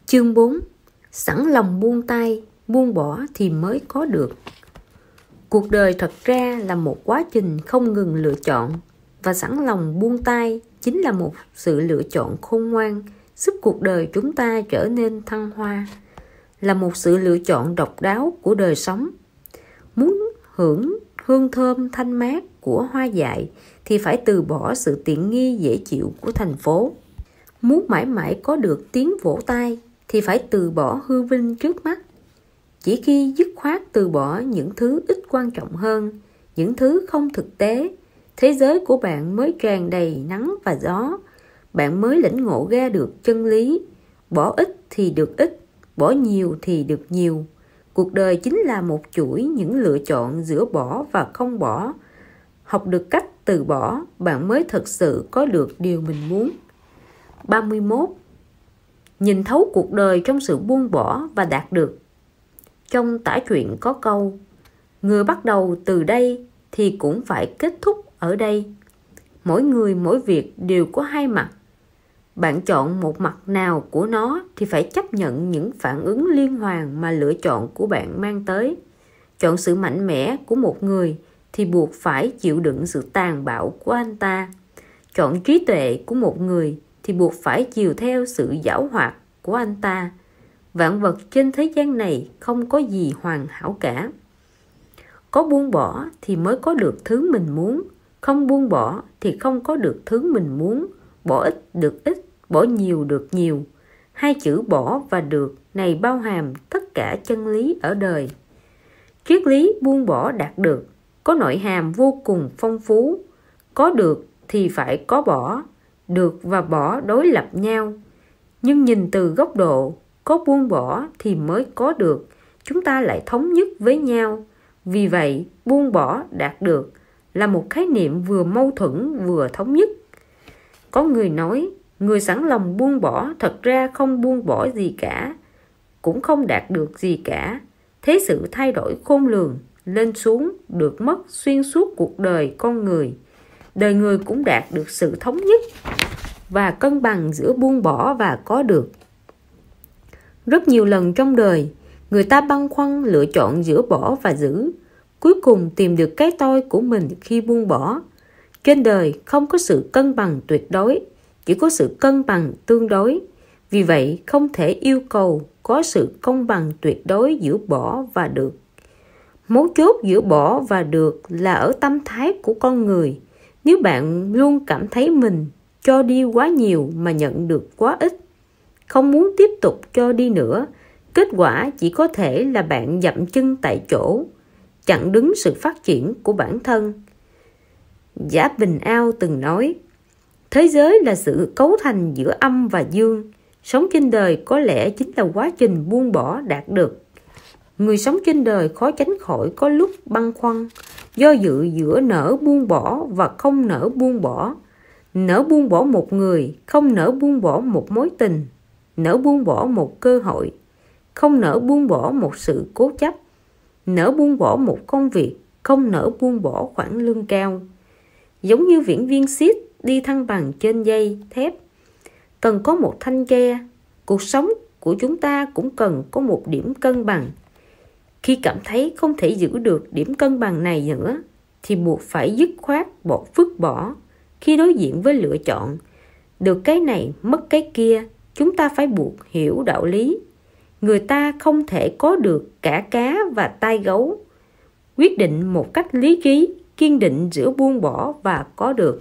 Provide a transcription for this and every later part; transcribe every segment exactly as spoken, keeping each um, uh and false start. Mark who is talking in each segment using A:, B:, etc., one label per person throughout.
A: Chương bốn. Sẵn lòng buông tay, buông bỏ thì mới có được. Cuộc đời thật ra là một quá trình không ngừng lựa chọn, và sẵn lòng buông tay chính là một sự lựa chọn khôn ngoan, giúp cuộc đời chúng ta trở nên thăng hoa, là một sự lựa chọn độc đáo của đời sống. Muốn hưởng hương thơm thanh mát của hoa dại thì phải từ bỏ sự tiện nghi dễ chịu của thành phố. Muốn mãi mãi có được tiếng vỗ tay thì phải từ bỏ hư vinh trước mắt. Chỉ khi dứt khoát từ bỏ những thứ ít quan trọng hơn, những thứ không thực tế, thế giới của bạn mới tràn đầy nắng và gió. Bạn mới lĩnh ngộ ra được chân lý: bỏ ít thì được ít, bỏ nhiều thì được nhiều. Cuộc đời chính là một chuỗi những lựa chọn giữa bỏ và không bỏ. Học được cách từ bỏ, bạn mới thực sự có được điều mình muốn. ba mươi mốt. Nhìn thấu cuộc đời trong sự buông bỏ và đạt được. Trong tả truyện có câu: người bắt đầu từ đây thì cũng phải kết thúc ở đây. Mỗi người mỗi việc đều có hai mặt. Bạn chọn một mặt nào của nó thì phải chấp nhận những phản ứng liên hoàn mà lựa chọn của bạn mang tới. Chọn sự mạnh mẽ của một người thì buộc phải chịu đựng sự tàn bạo của anh ta. Chọn trí tuệ của một người thì buộc phải chiều theo sự giảo hoạt của anh ta. Vạn vật trên thế gian này không có gì hoàn hảo cả. Có buông bỏ thì mới có được thứ mình muốn. Không buông bỏ thì không có được thứ mình muốn. Bỏ ít được ít, bỏ nhiều được nhiều. Hai chữ bỏ và được này bao hàm tất cả chân lý ở đời. Triết lý buông bỏ đạt được có nội hàm vô cùng phong phú. Có được thì phải có bỏ. Được và bỏ đối lập nhau. Nhưng nhìn từ góc độ có buông bỏ thì mới có được, chúng ta lại thống nhất với nhau. Vì vậy, buông bỏ đạt được là một khái niệm vừa mâu thuẫn vừa thống nhất. Có người nói, người sẵn lòng buông bỏ thật ra không buông bỏ gì cả, cũng không đạt được gì cả. Thế sự thay đổi khôn lường, lên xuống, được mất xuyên suốt cuộc đời con người. Đời người cũng đạt được sự thống nhất và cân bằng giữa buông bỏ và có được. Rất nhiều lần trong đời, người ta băn khoăn lựa chọn giữa bỏ và giữ, cuối cùng tìm được cái tôi của mình khi buông bỏ. Trên đời không có sự cân bằng tuyệt đối, chỉ có sự cân bằng tương đối. Vì vậy, không thể yêu cầu có sự công bằng tuyệt đối giữa bỏ và được. Mấu chốt giữa bỏ và được là ở tâm thái của con người. Nếu bạn luôn cảm thấy mình cho đi quá nhiều mà nhận được quá ít, không muốn tiếp tục cho đi nữa, kết quả chỉ có thể là bạn dậm chân tại chỗ, chặn đứng sự phát triển của bản thân. Giả Bình Ao từng nói, thế giới là sự cấu thành giữa âm và dương. Sống trên đời có lẽ chính là quá trình buông bỏ đạt được. Người sống trên đời khó tránh khỏi có lúc băn khoăn, do dự giữa nỡ buông bỏ và không nỡ buông bỏ. Nỡ buông bỏ một người, không nỡ buông bỏ một mối tình. Nỡ buông bỏ một cơ hội, không nỡ buông bỏ một sự cố chấp. Nỡ buông bỏ một công việc, không nỡ buông bỏ khoản lương cao. Giống như viễn viên xiết đi thăng bằng trên dây thép, cần có một thanh tre. Cuộc sống của chúng ta cũng cần có một điểm cân bằng. Khi cảm thấy không thể giữ được điểm cân bằng này nữa, thì buộc phải dứt khoát bỏ vứt bỏ. Khi đối diện với lựa chọn, được cái này mất cái kia, chúng ta phải buộc hiểu đạo lý. Người ta không thể có được cả cá và tai gấu. Quyết định một cách lý trí, kiên định giữa buông bỏ và có được.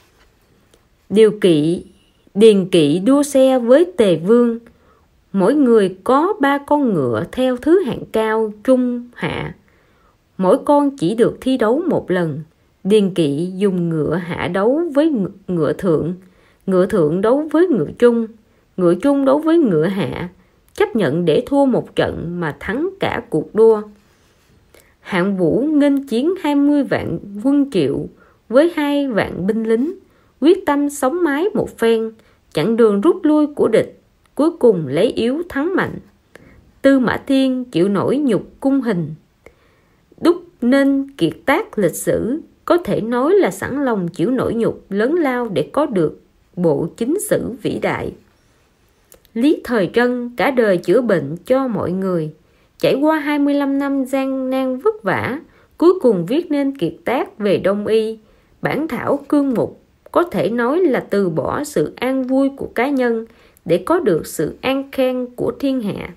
A: Điều kỵ, điền kỵ đua xe với Tề Vương. Mỗi người có ba con ngựa theo thứ hạng cao, trung, hạ. Mỗi con chỉ được thi đấu một lần. Điền kỵ dùng ngựa hạ đấu với ngựa thượng, ngựa thượng đấu với ngựa trung, ngựa trung đấu với ngựa hạ, chấp nhận để thua một trận mà thắng cả cuộc đua. Hạng Vũ nghênh chiến hai mươi vạn quân Triệu với hai vạn binh lính, quyết tâm sống mái một phen, chặn đường rút lui của địch, cuối cùng lấy yếu thắng mạnh. Tư Mã Thiên chịu nổi nhục cung hình, đúc nên kiệt tác lịch sử, có thể nói là sẵn lòng chịu nổi nhục lớn lao để có được bộ chính sử vĩ đại. Lý Thời Trân cả đời chữa bệnh cho mọi người. Trải qua hai mươi lăm năm gian nan vất vả, cuối cùng viết nên kiệt tác về Đông y. Bản thảo cương mục có thể nói là từ bỏ sự an vui của cá nhân để có được sự an khang của thiên hạ.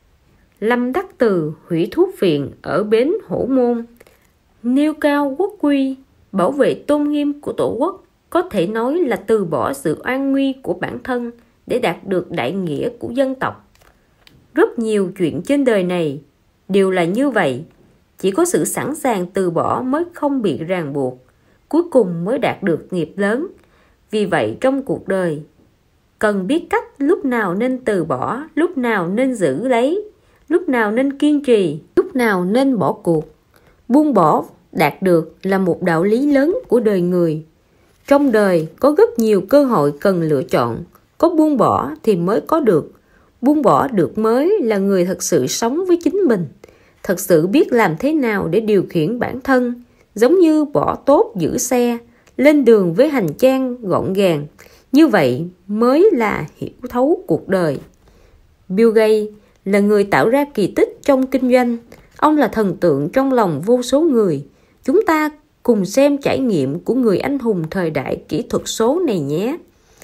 A: Lâm Đắc Từ hủy thuốc viện ở bến Hổ Môn, nêu cao quốc quy, bảo vệ tôn nghiêm của Tổ quốc, có thể nói là từ bỏ sự an nguy của bản thân để đạt được đại nghĩa của dân tộc. Rất nhiều chuyện trên đời này đều là như vậy, chỉ có sự sẵn sàng từ bỏ mới không bị ràng buộc, cuối cùng mới đạt được nghiệp lớn. Vì vậy trong cuộc đời, cần biết cách lúc nào nên từ bỏ, lúc nào nên giữ lấy, lúc nào nên kiên trì, lúc nào nên bỏ cuộc. Buông bỏ đạt được là một đạo lý lớn của đời người. Trong đời có rất nhiều cơ hội cần lựa chọn, có buông bỏ thì mới có được. Buông bỏ được mới là người thật sự sống với chính mình, thật sự biết làm thế nào để điều khiển bản thân, giống như bỏ tốt giữ xe, lên đường với hành trang gọn gàng. Như vậy mới là hiểu thấu cuộc đời. Bill Gates là người tạo ra kỳ tích trong kinh doanh. Ông là thần tượng trong lòng vô số người. Chúng ta cùng xem trải nghiệm của người anh hùng thời đại kỹ thuật số này nhé.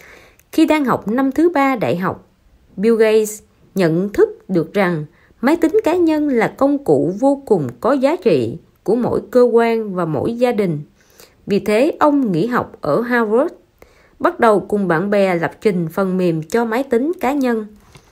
A: Khi đang học năm thứ ba đại học, Bill Gates nhận thức được rằng máy tính cá nhân là công cụ vô cùng có giá trị của mỗi cơ quan và mỗi gia đình. Vì thế ông nghỉ học ở Harvard, bắt đầu cùng bạn bè lập trình phần mềm cho máy tính cá nhân.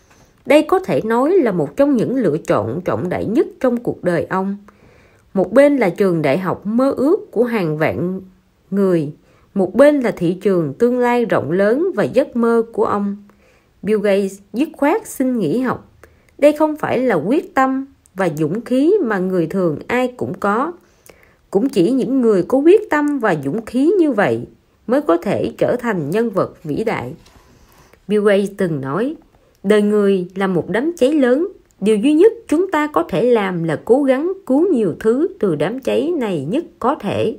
A: Đây có thể nói là một trong những lựa chọn trọng đại nhất trong cuộc đời ông. Một bên là trường đại học mơ ước của hàng vạn người, một bên là thị trường tương lai rộng lớn và giấc mơ của ông. Bill Gates dứt khoát xin nghỉ học. Đây không phải là quyết tâm và dũng khí mà người thường ai cũng có. Cũng chỉ những người có quyết tâm và dũng khí như vậy mới có thể trở thành nhân vật vĩ đại. Bill Gates từng nói, đời người là một đám cháy lớn. Điều duy nhất chúng ta có thể làm là cố gắng cứu nhiều thứ từ đám cháy này nhất có thể.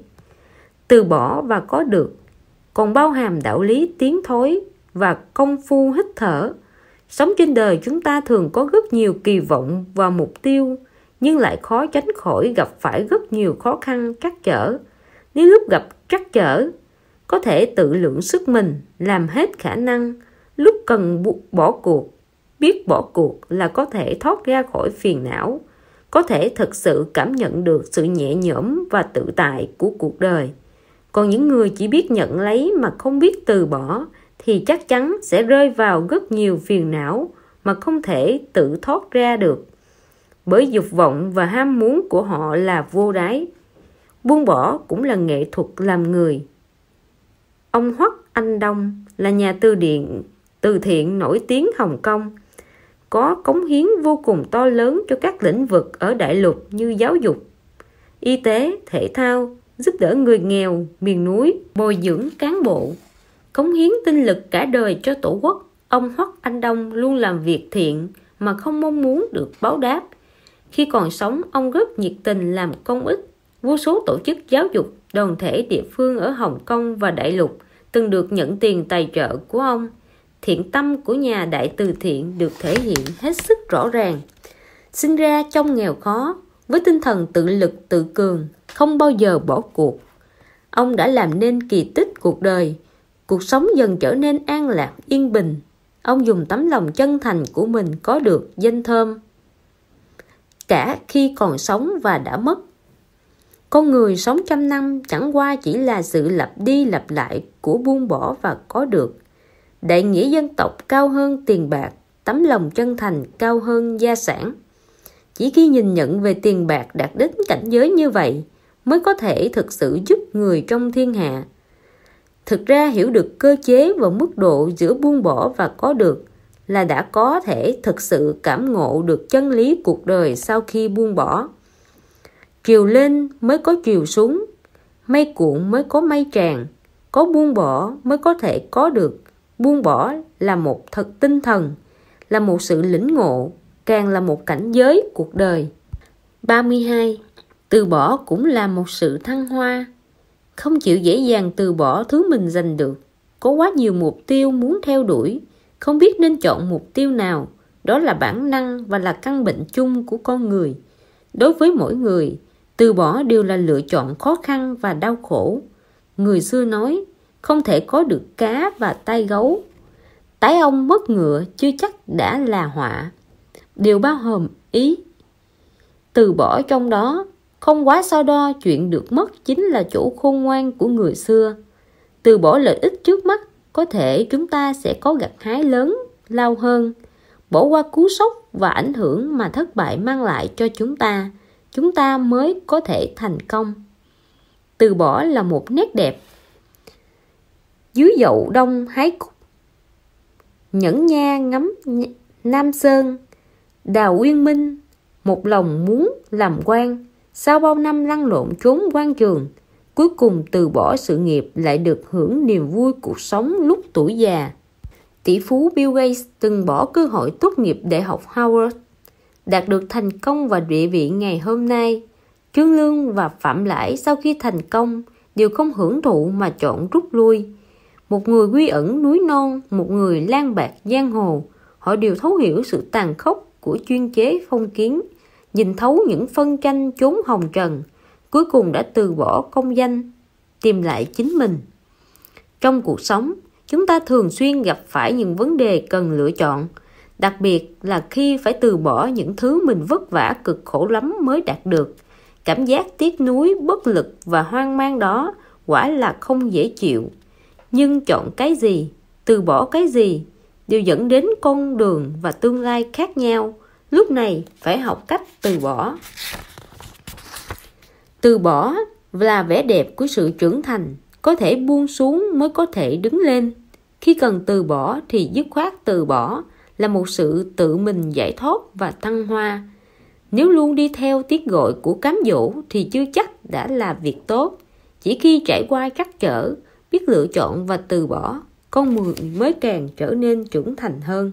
A: Từ bỏ và có được còn bao hàm đạo lý tiến thối và công phu hít thở. Sống trên đời chúng ta thường có rất nhiều kỳ vọng và mục tiêu, nhưng lại khó tránh khỏi gặp phải rất nhiều khó khăn trắc trở. Nếu lúc gặp trắc trở, có thể tự lượng sức mình, làm hết khả năng. Lúc cần bỏ cuộc, biết bỏ cuộc là có thể thoát ra khỏi phiền não, có thể thực sự cảm nhận được sự nhẹ nhõm và tự tại của cuộc đời. Còn những người chỉ biết nhận lấy mà không biết từ bỏ thì chắc chắn sẽ rơi vào rất nhiều phiền não mà không thể tự thoát ra được. Bởi dục vọng và ham muốn của họ là vô đáy. Buông bỏ cũng là nghệ thuật làm người. Ông Hoắc Anh Đông là nhà từ điển, từ thiện nổi tiếng Hồng Kông, có cống hiến vô cùng to lớn cho các lĩnh vực ở đại lục như giáo dục, y tế, thể thao, giúp đỡ người nghèo, miền núi, bồi dưỡng cán bộ. Cống hiến tinh lực cả đời cho Tổ quốc, ông Hoắc Anh Đông luôn làm việc thiện mà không mong muốn được báo đáp. Khi còn sống, ông rất nhiệt tình làm công ích. Vô số tổ chức giáo dục, đoàn thể địa phương ở Hồng Kông và đại lục từng được nhận tiền tài trợ của ông. Thiện tâm của nhà đại từ thiện được thể hiện hết sức rõ ràng. Sinh ra trong nghèo khó, với tinh thần tự lực tự cường, không bao giờ bỏ cuộc. Ông đã làm nên kỳ tích cuộc đời. Cuộc sống dần trở nên an lạc, yên bình. Ông dùng tấm lòng chân thành của mình có được danh thơm cả khi còn sống và đã mất. Con người sống trăm năm chẳng qua chỉ là sự lặp đi lặp lại của buông bỏ và có được. Đại nghĩa dân tộc cao hơn tiền bạc, tấm lòng chân thành cao hơn gia sản. Chỉ khi nhìn nhận về tiền bạc đạt đến cảnh giới như vậy mới có thể thực sự giúp người trong thiên hạ. Thực ra hiểu được cơ chế và mức độ giữa buông bỏ và có được là đã có thể thực sự cảm ngộ được chân lý cuộc đời sau khi buông bỏ. Triều lên mới có triều xuống, mây cuộn mới có mây tràn, có buông bỏ mới có thể có được. Buông bỏ là một thật tinh thần, là một sự lĩnh ngộ, càng là một cảnh giới cuộc đời. ba mươi hai. Từ bỏ cũng là một sự thăng hoa. Không chịu dễ dàng từ bỏ thứ mình giành được. Có quá nhiều mục tiêu muốn theo đuổi, không biết nên chọn mục tiêu nào. Đó là bản năng và là căn bệnh chung của con người. Đối với mỗi người, từ bỏ đều là lựa chọn khó khăn và đau khổ. Người xưa nói, không thể có được cá và tai gấu. Tái ông mất ngựa chưa chắc đã là họa. Đều bao gồm ý từ bỏ trong đó. Không quá so đo chuyện được mất chính là chỗ khôn ngoan của người xưa. Từ bỏ lợi ích trước mắt, có thể chúng ta sẽ có gặt hái lớn lao hơn. Bỏ qua cú sốc và ảnh hưởng mà thất bại mang lại cho chúng ta, chúng ta mới có thể thành công. Từ bỏ là một nét đẹp. Dưới dậu đông hái cúc, Nhẫn Nha ngắm Nam Sơn, Đào Uyên Minh một lòng muốn làm quan. Sau bao năm lăn lộn trốn quan trường, cuối cùng từ bỏ sự nghiệp lại được hưởng niềm vui cuộc sống lúc tuổi già. Tỷ phú Bill Gates từng bỏ cơ hội tốt nghiệp Đại học Harvard, đạt được thành công và địa vị ngày hôm nay. Trương Lương và Phạm Lãi sau khi thành công đều không hưởng thụ mà chọn rút lui. Một người quy ẩn núi non, một người lang bạc giang hồ. Họ đều thấu hiểu sự tàn khốc của chuyên chế phong kiến, nhìn thấu những phân tranh chốn hồng trần, cuối cùng đã từ bỏ công danh, tìm lại chính mình. Trong cuộc sống, chúng ta thường xuyên gặp phải những vấn đề cần lựa chọn, đặc biệt là khi phải từ bỏ những thứ mình vất vả cực khổ lắm mới đạt được. Cảm giác tiếc nuối, bất lực và hoang mang đó quả là không dễ chịu. Nhưng chọn cái gì, từ bỏ cái gì đều dẫn đến con đường và tương lai khác nhau. Lúc này phải học cách từ bỏ. Từ bỏ là vẻ đẹp của sự trưởng thành. Có thể buông xuống mới có thể đứng lên. Khi cần từ bỏ thì dứt khoát từ bỏ, là một sự tự mình giải thoát và thăng hoa. Nếu luôn đi theo tiếng gọi của cám dỗ thì chưa chắc đã là việc tốt. Chỉ khi trải qua trắc trở, biết lựa chọn và từ bỏ, con người mới càng trở nên trưởng thành hơn.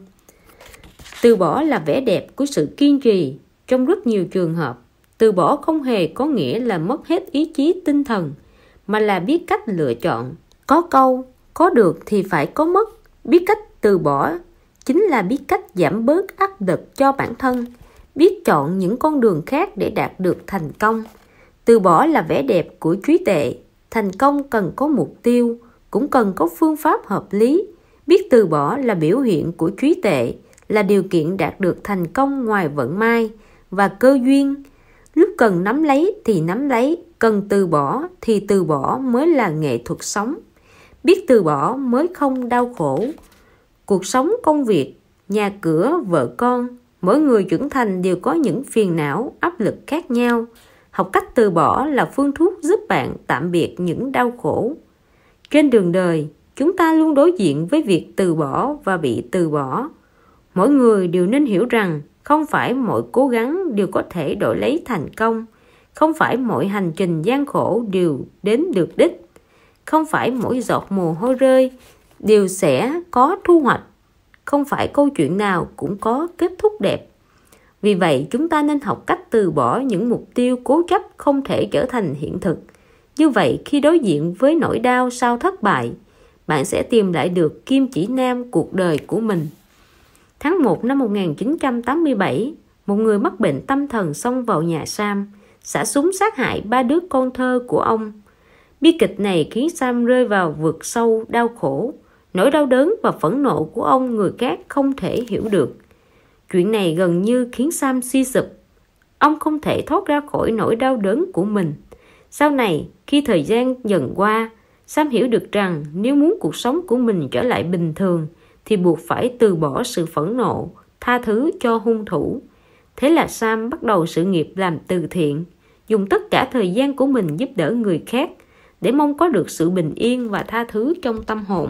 A: Từ bỏ là vẻ đẹp của sự kiên trì. Trong rất nhiều trường hợp, từ bỏ không hề có nghĩa là mất hết ý chí tinh thần, mà là biết cách lựa chọn. Có câu, có được thì phải có mất. Biết cách từ bỏ chính là biết cách giảm bớt áp lực cho bản thân, biết chọn những con đường khác để đạt được thành công. Từ bỏ là vẻ đẹp của trí tuệ. Thành công cần có mục tiêu, cũng cần có phương pháp hợp lý. Biết từ bỏ là biểu hiện của trí tuệ, là điều kiện đạt được thành công ngoài vận may và cơ duyên. Lúc cần nắm lấy thì nắm lấy, cần từ bỏ thì từ bỏ mới là nghệ thuật sống. Biết từ bỏ mới không đau khổ. Cuộc sống, công việc, nhà cửa, vợ con, mỗi người trưởng thành đều có những phiền não, áp lực khác nhau. Học cách từ bỏ là phương thuốc giúp bạn tạm biệt những đau khổ. Trên đường đời, chúng ta luôn đối diện với việc từ bỏ và bị từ bỏ. Mỗi người đều nên hiểu rằng không phải mọi cố gắng đều có thể đổi lấy thành công. Không phải mọi hành trình gian khổ đều đến được đích. Không phải mỗi giọt mồ hôi rơi đều sẽ có thu hoạch. Không phải câu chuyện nào cũng có kết thúc đẹp. Vì vậy, chúng ta nên học cách từ bỏ những mục tiêu cố chấp không thể trở thành hiện thực. Như vậy, khi đối diện với nỗi đau sau thất bại, bạn sẽ tìm lại được kim chỉ nam cuộc đời của mình. Tháng một năm một nghìn chín trăm tám mươi bảy, một người mắc bệnh tâm thần xông vào nhà Sam, xả súng sát hại ba đứa con thơ của ông. Bi kịch này khiến Sam rơi vào vực sâu đau khổ. Nỗi đau đớn và phẫn nộ của ông người khác không thể hiểu được. Chuyện này gần như khiến Sam suy sụp. Ông không thể thoát ra khỏi nỗi đau đớn của mình. Sau này, khi thời gian dần qua, Sam hiểu được rằng nếu muốn cuộc sống của mình trở lại bình thường thì buộc phải từ bỏ sự phẫn nộ, tha thứ cho hung thủ. Thế là Sam bắt đầu sự nghiệp làm từ thiện, dùng tất cả thời gian của mình giúp đỡ người khác để mong có được sự bình yên và tha thứ trong tâm hồn.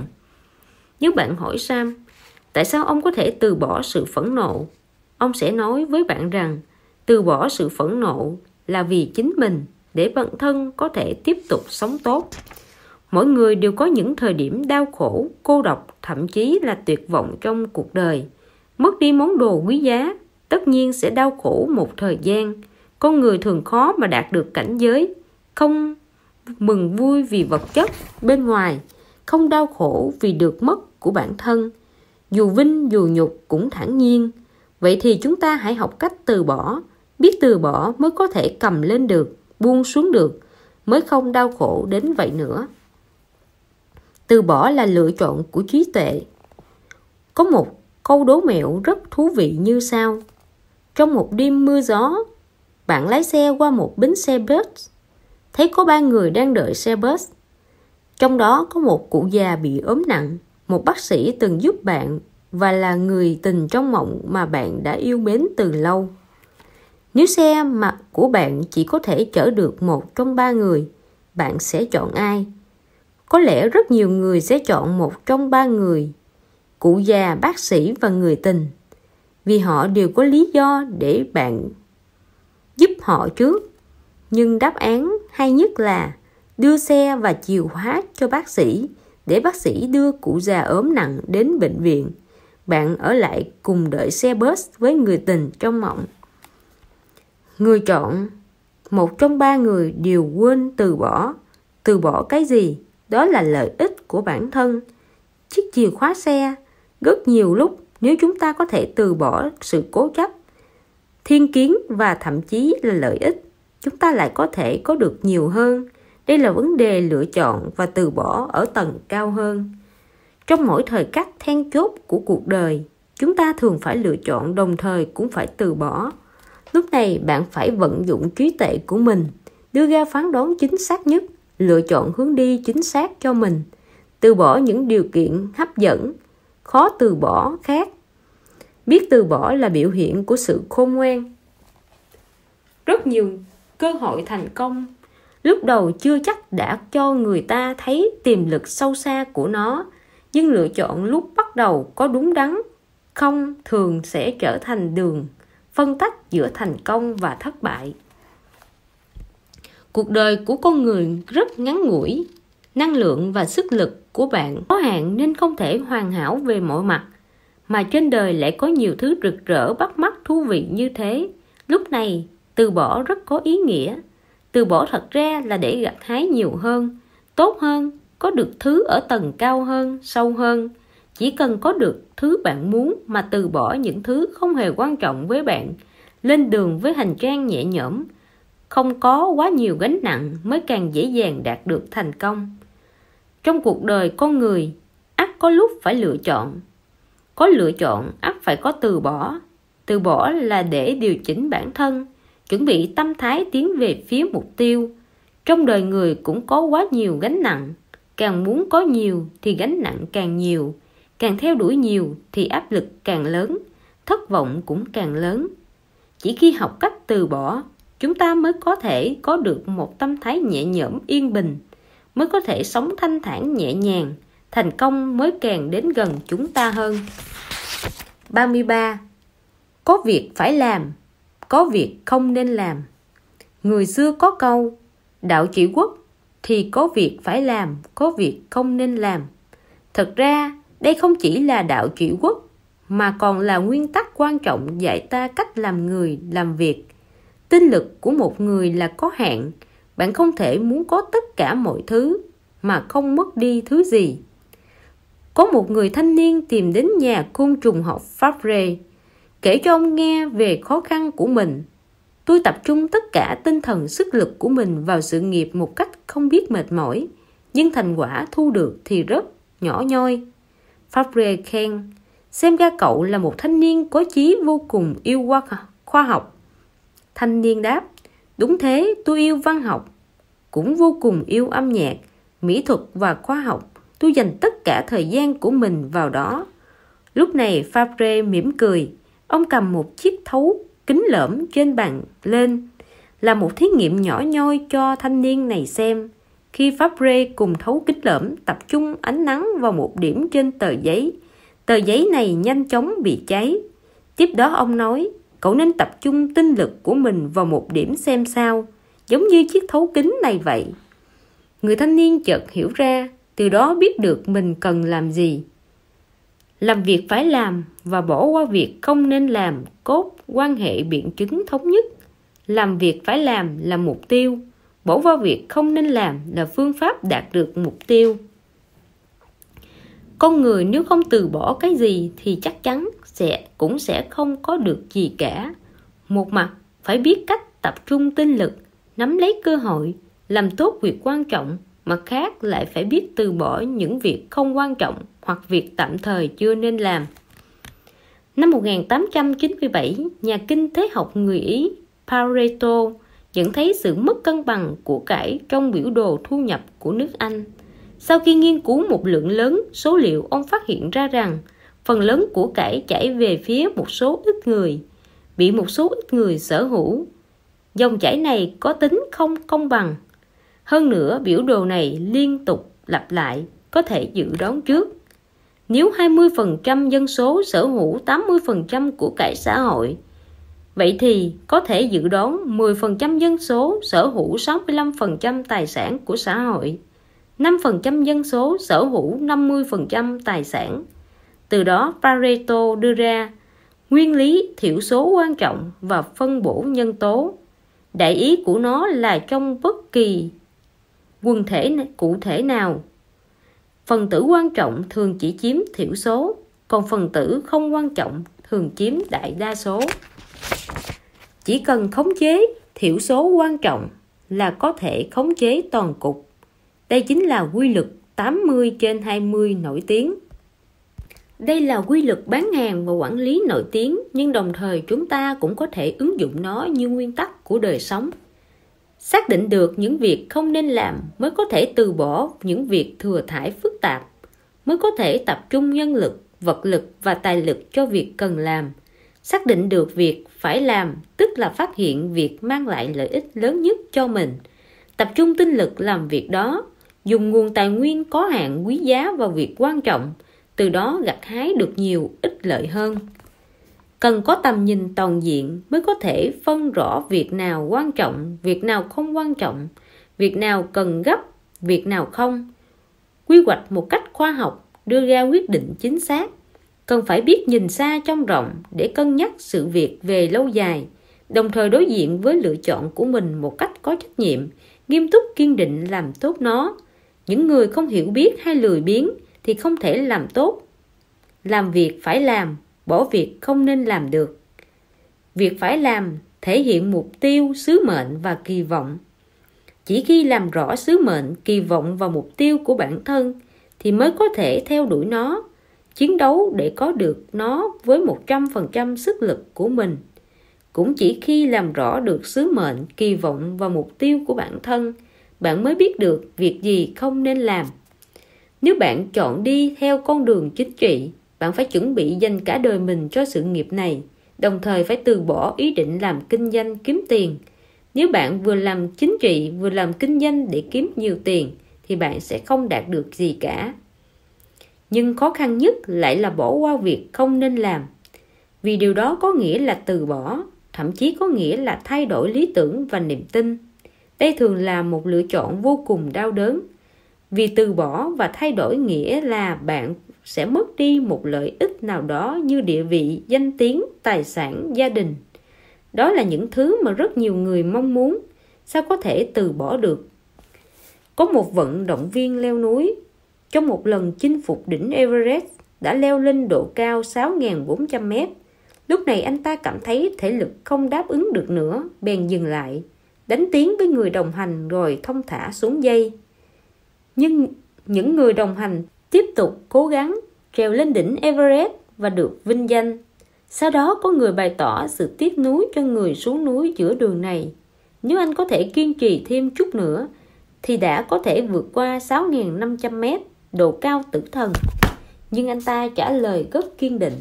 A: Nếu bạn hỏi Sam, tại sao ông có thể từ bỏ sự phẫn nộ? Ông sẽ nói với bạn rằng, từ bỏ sự phẫn nộ là vì chính mình, để bản thân có thể tiếp tục sống tốt. Mỗi người đều có những thời điểm đau khổ, cô độc, thậm chí là tuyệt vọng trong cuộc đời. Mất đi món đồ quý giá, tất nhiên sẽ đau khổ một thời gian. Con người thường khó mà đạt được cảnh giới, không mừng vui vì vật chất bên ngoài, không đau khổ vì được mất của bản thân. dù vinh dù nhục cũng thản nhiên. Vậy thì chúng ta hãy học cách từ bỏ. Biết từ bỏ mới có thể cầm lên được, buông xuống được, mới không đau khổ đến vậy nữa. Từ bỏ là lựa chọn của trí tuệ. Có một câu đố mẹo rất thú vị như sau. Trong một đêm mưa gió, bạn lái xe qua một bến xe bus, thấy có ba người đang đợi xe bus. Trong đó có một cụ già bị ốm nặng, một bác sĩ từng giúp bạn và là người tình trong mộng mà bạn đã yêu mến từ lâu. Nếu xe mà của bạn chỉ có thể chở được một trong ba người, bạn sẽ chọn ai? Có lẽ rất nhiều người sẽ chọn một trong ba người, cụ già, bác sĩ và người tình, vì họ đều có lý do để bạn giúp họ trước. Nhưng đáp án hay nhất là đưa xe và chìa khóa cho bác sĩ để bác sĩ đưa cụ già ốm nặng đến bệnh viện. Bạn ở lại cùng đợi xe bus với người tình trong mộng. Người chọn một trong ba người đều quên từ bỏ. Từ bỏ cái gì? Đó là lợi ích của bản thân. Chiếc chìa khóa xe. Rất nhiều lúc nếu chúng ta có thể từ bỏ sự cố chấp, thiên kiến và thậm chí là lợi ích, chúng ta lại có thể có được nhiều hơn. Đây là vấn đề lựa chọn và từ bỏ ở tầng cao hơn. Trong mỗi thời khắc then chốt của cuộc đời, chúng ta thường phải lựa chọn, đồng thời cũng phải từ bỏ. Lúc này bạn phải vận dụng trí tuệ của mình, đưa ra phán đoán chính xác nhất, lựa chọn hướng đi chính xác cho mình, từ bỏ những điều kiện hấp dẫn, khó từ bỏ khác. Biết từ bỏ là biểu hiện của sự khôn ngoan. Rất nhiều cơ hội thành công lúc đầu chưa chắc đã cho người ta thấy tiềm lực sâu xa của nó, nhưng lựa chọn lúc bắt đầu có đúng đắn không thường sẽ trở thành đường phân tách giữa thành công và thất bại. Cuộc đời của con người rất ngắn ngủi. Năng lượng và sức lực của bạn có hạn nên không thể hoàn hảo về mọi mặt, mà trên đời lại có nhiều thứ rực rỡ bắt mắt thú vị như thế. Lúc này từ bỏ rất có ý nghĩa. Từ bỏ thật ra là để gặt hái nhiều hơn, tốt hơn, có được thứ ở tầng cao hơn, sâu hơn. Chỉ cần có được thứ bạn muốn mà từ bỏ những thứ không hề quan trọng với bạn, lên đường với hành trang nhẹ nhõm, không có quá nhiều gánh nặng mới càng dễ dàng đạt được thành công. Trong cuộc đời con người, ắt có lúc phải lựa chọn. Có lựa chọn, ắt phải có từ bỏ. Từ bỏ là để điều chỉnh bản thân, chuẩn bị tâm thái tiến về phía mục tiêu. Trong đời người cũng có quá nhiều gánh nặng. Càng muốn có nhiều thì gánh nặng càng nhiều. Càng theo đuổi nhiều thì áp lực càng lớn, thất vọng cũng càng lớn. Chỉ khi học cách từ bỏ, chúng ta mới có thể có được một tâm thái nhẹ nhõm yên bình, mới có thể sống thanh thản nhẹ nhàng. Thành công mới càng đến gần chúng ta hơn. ba mươi ba. Có việc phải làm, có việc không nên làm. Người xưa có câu, đạo trị quốc thì có việc phải làm, có việc không nên làm. Thật ra, đây không chỉ là đạo trị quốc, mà còn là nguyên tắc quan trọng dạy ta cách làm người, làm việc. Tinh lực của một người là có hạn. Bạn không thể muốn có tất cả mọi thứ mà không mất đi thứ gì. Có một người thanh niên tìm đến nhà côn trùng học Fabre, kể cho ông nghe về khó khăn của mình. Tôi tập trung tất cả tinh thần sức lực của mình vào sự nghiệp một cách không biết mệt mỏi, nhưng thành quả thu được thì rất nhỏ nhoi. Fabre khen, xem ra cậu là một thanh niên có chí vô cùng yêu khoa học. Thanh niên đáp, đúng thế, tôi yêu văn học, cũng vô cùng yêu âm nhạc, mỹ thuật và khoa học. Tôi dành tất cả thời gian của mình vào đó. Lúc này Fabre mỉm cười. Ông cầm một chiếc thấu kính lởm trên bàn lên, là một thí nghiệm nhỏ nhoi cho thanh niên này xem. Khi Fabre cùng thấu kính lởm tập trung ánh nắng vào một điểm trên tờ giấy, tờ giấy này nhanh chóng bị cháy. Tiếp đó ông nói, cậu nên tập trung tinh lực của mình vào một điểm xem sao, giống như chiếc thấu kính này vậy. Người thanh niên chợt hiểu ra, từ đó biết được mình cần làm gì. Làm việc phải làm và bỏ qua việc không nên làm, cốt quan hệ biện chứng thống nhất. Làm việc phải làm là mục tiêu, bỏ qua việc không nên làm là phương pháp đạt được mục tiêu. Con người nếu không từ bỏ cái gì thì chắc chắn sẽ cũng sẽ không có được gì cả. Một mặt phải biết cách tập trung tinh lực, nắm lấy cơ hội, làm tốt việc quan trọng. Mặt khác lại phải biết từ bỏ những việc không quan trọng hoặc việc tạm thời chưa nên làm. Năm một nghìn tám trăm chín mươi bảy, nhà kinh tế học người Ý Pareto nhận thấy sự mất cân bằng của cải trong biểu đồ thu nhập của nước Anh. Sau khi nghiên cứu một lượng lớn số liệu, ông phát hiện ra rằng phần lớn của cải chảy về phía một số ít người, bị một số ít người sở hữu. Dòng chảy này có tính không công bằng. Hơn nữa, biểu đồ này liên tục lặp lại, có thể dự đoán trước. Nếu hai mươi phần trăm dân số sở hữu tám mươi phần trăm của cải xã hội, vậy thì có thể dự đoán mười phần trăm dân số sở hữu sáu mươi lăm phần trăm tài sản của xã hội, năm phần trăm dân số sở hữu năm mươi phần trăm tài sản. Từ đó Pareto đưa ra nguyên lý thiểu số quan trọng và phân bổ nhân tố. Đại ý của nó là trong bất kỳ quần thể cụ thể nào, phần tử quan trọng thường chỉ chiếm thiểu số, còn phần tử không quan trọng thường chiếm đại đa số. Chỉ cần khống chế thiểu số quan trọng là có thể khống chế toàn cục. Đây chính là quy luật tám mươi trên hai mươi nổi tiếng. Đây là quy luật bán hàng và quản lý nổi tiếng, nhưng đồng thời chúng ta cũng có thể ứng dụng nó như nguyên tắc của đời sống. Xác định được những việc không nên làm mới có thể từ bỏ những việc thừa thãi phức tạp, mới có thể tập trung nhân lực, vật lực và tài lực cho việc cần làm. Xác định được việc phải làm tức là phát hiện việc mang lại lợi ích lớn nhất cho mình, tập trung tinh lực làm việc đó, dùng nguồn tài nguyên có hạn quý giá vào việc quan trọng, từ đó gặt hái được nhiều ích lợi hơn. Cần có tầm nhìn toàn diện mới có thể phân rõ việc nào quan trọng, việc nào không quan trọng, việc nào cần gấp, việc nào không. Quy hoạch một cách khoa học, đưa ra quyết định chính xác. Cần phải biết nhìn xa trông rộng để cân nhắc sự việc về lâu dài, đồng thời đối diện với lựa chọn của mình một cách có trách nhiệm, nghiêm túc kiên định làm tốt nó. Những người không hiểu biết hay lười biếng thì không thể làm tốt. Làm việc phải làm, bỏ việc không nên làm được. Việc phải làm thể hiện mục tiêu, sứ mệnh và kỳ vọng. Chỉ khi làm rõ sứ mệnh, kỳ vọng và mục tiêu của bản thân thì mới có thể theo đuổi nó, chiến đấu để có được nó với một trăm phần trăm sức lực của mình. Cũng chỉ khi làm rõ được sứ mệnh, kỳ vọng và mục tiêu của bản thân, bạn mới biết được việc gì không nên làm. Nếu bạn chọn đi theo con đường chính trị, bạn phải chuẩn bị dành cả đời mình cho sự nghiệp này, đồng thời phải từ bỏ ý định làm kinh doanh kiếm tiền. Nếu bạn vừa làm chính trị vừa làm kinh doanh để kiếm nhiều tiền thì bạn sẽ không đạt được gì cả. Nhưng khó khăn nhất lại là bỏ qua việc không nên làm. Vì điều đó có nghĩa là từ bỏ, thậm chí có nghĩa là thay đổi lý tưởng và niềm tin. Đây thường là một lựa chọn vô cùng đau đớn. Vì từ bỏ và thay đổi nghĩa là bạn sẽ mất đi một lợi ích nào đó như địa vị, danh tiếng, tài sản, gia đình. Đó là những thứ mà rất nhiều người mong muốn. Sao có thể từ bỏ được? Có một vận động viên leo núi trong một lần chinh phục đỉnh Everest đã leo lên độ cao sáu nghìn bốn trăm mét. Lúc này anh ta cảm thấy thể lực không đáp ứng được nữa, bèn dừng lại, đánh tiếng với người đồng hành rồi thong thả xuống dây. Nhưng những người đồng hành tiếp tục cố gắng trèo lên đỉnh Everest và được vinh danh. Sau đó có người bày tỏ sự tiếc nuối cho người xuống núi giữa đường này. Nếu anh có thể kiên trì thêm chút nữa thì đã có thể vượt qua sáu nghìn năm trăm mét, độ cao tử thần. Nhưng anh ta trả lời rất kiên định: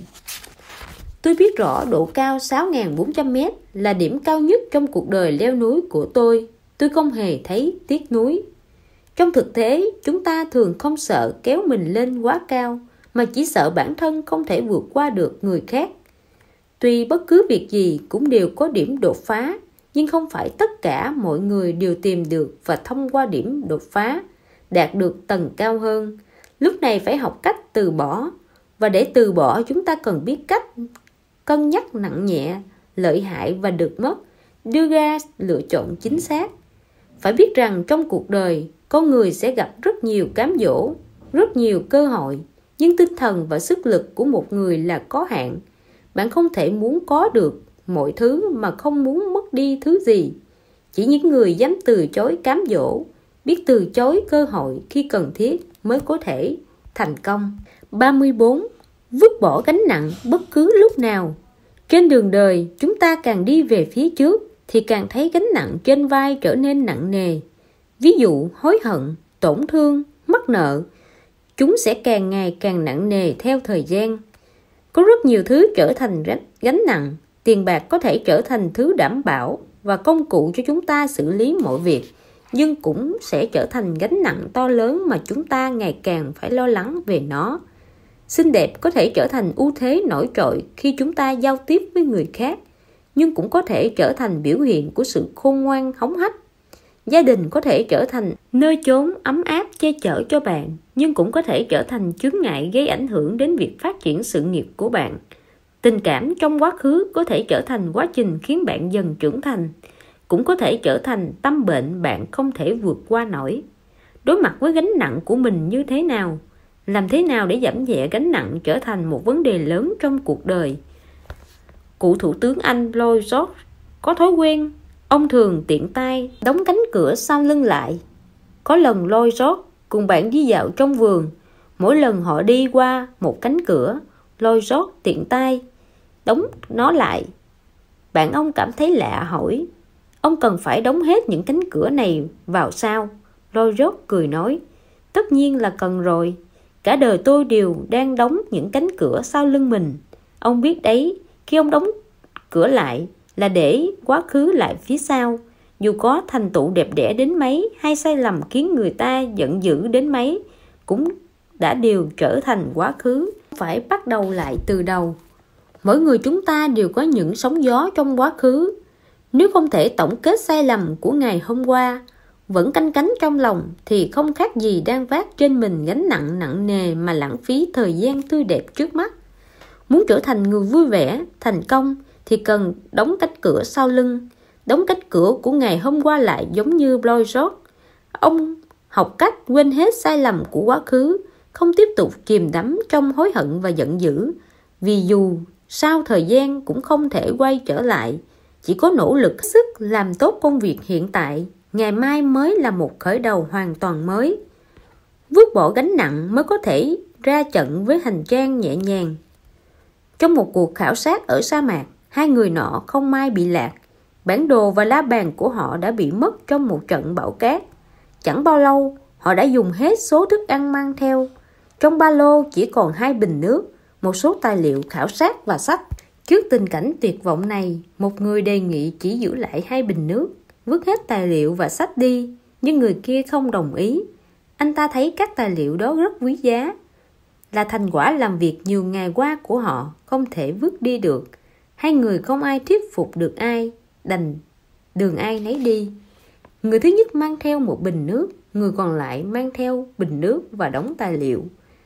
A: tôi biết rõ độ cao sáu nghìn bốn trăm mét là điểm cao nhất trong cuộc đời leo núi của tôi. Tôi không hề thấy tiếc nuối. Trong thực tế, chúng ta thường không sợ kéo mình lên quá cao, mà chỉ sợ bản thân không thể vượt qua được người khác. Tuy bất cứ việc gì cũng đều có điểm đột phá, nhưng không phải tất cả mọi người đều tìm được và thông qua điểm đột phá, đạt được tầng cao hơn. Lúc này phải học cách từ bỏ, và để từ bỏ chúng ta cần biết cách cân nhắc nặng nhẹ, lợi hại và được mất, đưa ra lựa chọn chính xác. Phải biết rằng trong cuộc đời, con người sẽ gặp rất nhiều cám dỗ, rất nhiều cơ hội, Nhưng tinh thần và sức lực của một người là có hạn. Bạn không thể muốn có được mọi thứ mà không muốn mất đi thứ gì. Chỉ những người dám từ chối cám dỗ, biết từ chối cơ hội khi cần thiết mới có thể thành công. ba mươi bốn. Vứt bỏ gánh nặng bất cứ lúc nào. Trên đường đời, chúng ta càng đi về phía trước thì càng thấy gánh nặng trên vai trở nên nặng nề. Ví dụ hối hận, tổn thương, mắc nợ, chúng sẽ càng ngày càng nặng nề theo thời gian. Có rất nhiều thứ trở thành gánh nặng. Tiền bạc có thể trở thành thứ đảm bảo và công cụ cho chúng ta xử lý mọi việc, nhưng cũng sẽ trở thành gánh nặng to lớn mà chúng ta ngày càng phải lo lắng về nó. Xinh đẹp có thể trở thành ưu thế nổi trội khi chúng ta giao tiếp với người khác, nhưng cũng có thể trở thành biểu hiện của sự khôn ngoan hống hách. Gia đình có thể trở thành nơi chốn ấm áp che chở cho bạn, nhưng cũng có thể trở thành chướng ngại gây ảnh hưởng đến việc phát triển sự nghiệp của bạn. Tình cảm trong quá khứ có thể trở thành quá trình khiến bạn dần trưởng thành, cũng có thể trở thành tâm bệnh bạn không thể vượt qua nổi. Đối mặt với gánh nặng của mình như thế nào? Làm thế nào để giảm nhẹ gánh nặng trở thành một vấn đề lớn trong cuộc đời? Cựu Thủ tướng Anh Lloyd George có thói quen, ông thường tiện tay đóng cánh cửa sau lưng lại. Có lần Lloyd George cùng bạn đi dạo trong vườn. Mỗi lần họ đi qua một cánh cửa, Lloyd George tiện tay đóng nó lại. Bạn ông cảm thấy lạ hỏi, ông cần phải đóng hết những cánh cửa này vào sao? Lloyd George cười nói, tất nhiên là cần rồi. Cả đời tôi đều đang đóng những cánh cửa sau lưng mình. Ông biết đấy, khi ông đóng cửa lại là để quá khứ lại phía sau. Dù có thành tựu đẹp đẽ đến mấy hay sai lầm khiến người ta giận dữ đến mấy, cũng đã đều trở thành quá khứ, phải bắt đầu lại từ đầu. Mỗi người chúng ta đều có những sóng gió trong quá khứ. Nếu không thể tổng kết sai lầm của ngày hôm qua, vẫn canh cánh trong lòng, thì không khác gì đang vác trên mình gánh nặng nặng nề mà lãng phí thời gian tươi đẹp trước mắt. Muốn trở thành người vui vẻ, thành công thì cần đóng cánh cửa sau lưng. Đóng cánh cửa của ngày hôm qua lại giống như Lloyd George. Ông học cách quên hết sai lầm của quá khứ, không tiếp tục chìm đắm trong hối hận và giận dữ, vì dù sau thời gian cũng không thể quay trở lại. Chỉ có nỗ lực sức làm tốt công việc hiện tại, ngày mai mới là một khởi đầu hoàn toàn mới. Vứt bỏ gánh nặng mới có thể ra trận với hành trang nhẹ nhàng. Trong một cuộc khảo sát ở sa mạc, hai người nọ không may bị lạc. Bản đồ và la bàn của họ đã bị mất trong một trận bão cát. Chẳng bao lâu, họ đã dùng hết số thức ăn mang theo. Trong ba lô chỉ còn hai bình nước, một số tài liệu khảo sát và sách. Trước tình cảnh tuyệt vọng này, một người đề nghị chỉ giữ lại hai bình nước, vứt hết tài liệu và sách đi, nhưng người kia không đồng ý. Anh ta thấy các tài liệu đó rất quý giá, là thành quả làm việc nhiều ngày qua của họ, không thể vứt đi được. Hai người không ai thuyết phục được ai, đành đường ai nấy đi. Người thứ nhất mang theo một bình nước, người còn lại mang theo bình nước và đống tài liệu.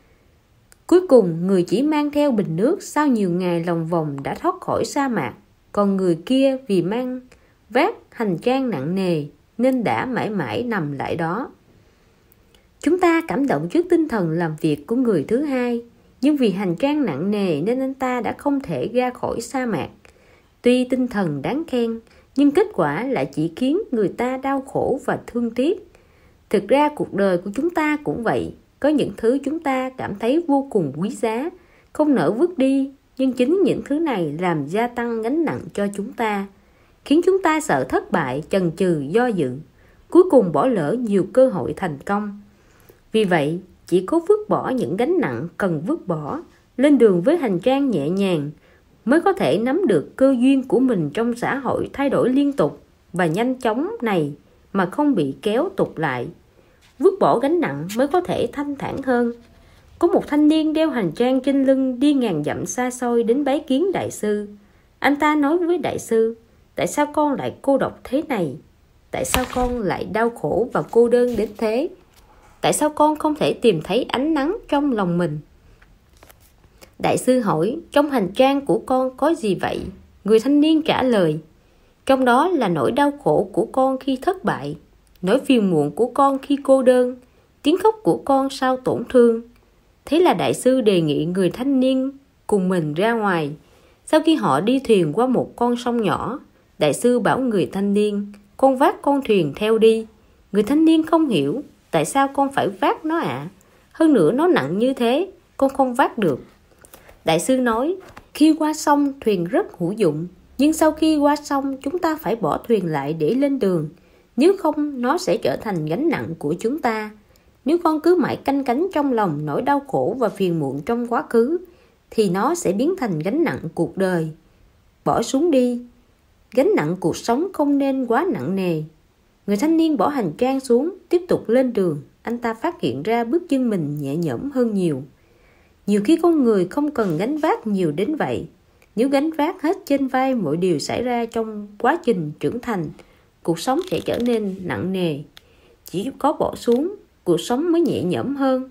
A: Cuối cùng, người chỉ mang theo bình nước sau nhiều ngày lòng vòng đã thoát khỏi sa mạc, còn người kia vì mang vác hành trang nặng nề nên đã mãi mãi nằm lại đó. Chúng ta cảm động trước tinh thần làm việc của người thứ hai, nhưng vì hành trang nặng nề nên anh ta đã không thể ra khỏi sa mạc. Tuy tinh thần đáng khen, nhưng kết quả lại chỉ khiến người ta đau khổ và thương tiếc. Thực ra cuộc đời của chúng ta cũng vậy. Có những thứ chúng ta cảm thấy vô cùng quý giá, không nỡ vứt đi, nhưng chính những thứ này làm gia tăng gánh nặng cho chúng ta, khiến chúng ta sợ thất bại, chần chừ, do dự, cuối cùng bỏ lỡ nhiều cơ hội thành công. Vì vậy, chỉ có vứt bỏ những gánh nặng cần vứt bỏ, lên đường với hành trang nhẹ nhàng, mới có thể nắm được cơ duyên của mình trong xã hội thay đổi liên tục và nhanh chóng này mà không bị kéo tụt lại. Vứt bỏ gánh nặng mới có thể thanh thản hơn. Có một thanh niên đeo hành trang trên lưng đi ngàn dặm xa xôi đến bái kiến đại sư. Anh ta nói với đại sư, tại sao con lại cô độc thế này? Tại sao con lại đau khổ và cô đơn đến thế? Tại sao con không thể tìm thấy ánh nắng trong lòng mình? Đại sư hỏi, trong hành trang của con có gì vậy? Người thanh niên trả lời, trong đó là nỗi đau khổ của con khi thất bại, nỗi phiền muộn của con khi cô đơn, tiếng khóc của con sau tổn thương. Thế là đại sư đề nghị người thanh niên cùng mình ra ngoài. Sau khi họ đi thuyền qua một con sông nhỏ, đại sư bảo người thanh niên: con vác con thuyền theo đi. Người thanh niên không hiểu: tại sao con phải vác nó ạ? À? Hơn nữa nó nặng như thế, con không vác được. Đại sư nói: khi qua sông thuyền rất hữu dụng, nhưng sau khi qua sông chúng ta phải bỏ thuyền lại để lên đường. Nếu không nó sẽ trở thành gánh nặng của chúng ta. Nếu con cứ mãi canh cánh trong lòng nỗi đau khổ và phiền muộn trong quá khứ, thì nó sẽ biến thành gánh nặng cuộc đời. Bỏ xuống đi. Gánh nặng cuộc sống không nên quá nặng nề. Người thanh niên bỏ hành trang xuống, tiếp tục lên đường. Anh ta phát hiện ra bước chân mình nhẹ nhõm hơn nhiều. Nhiều khi con người không cần gánh vác nhiều đến vậy. Nếu gánh vác hết trên vai mọi điều xảy ra trong quá trình trưởng thành, cuộc sống sẽ trở nên nặng nề. Chỉ có bỏ xuống, cuộc sống mới nhẹ nhõm hơn.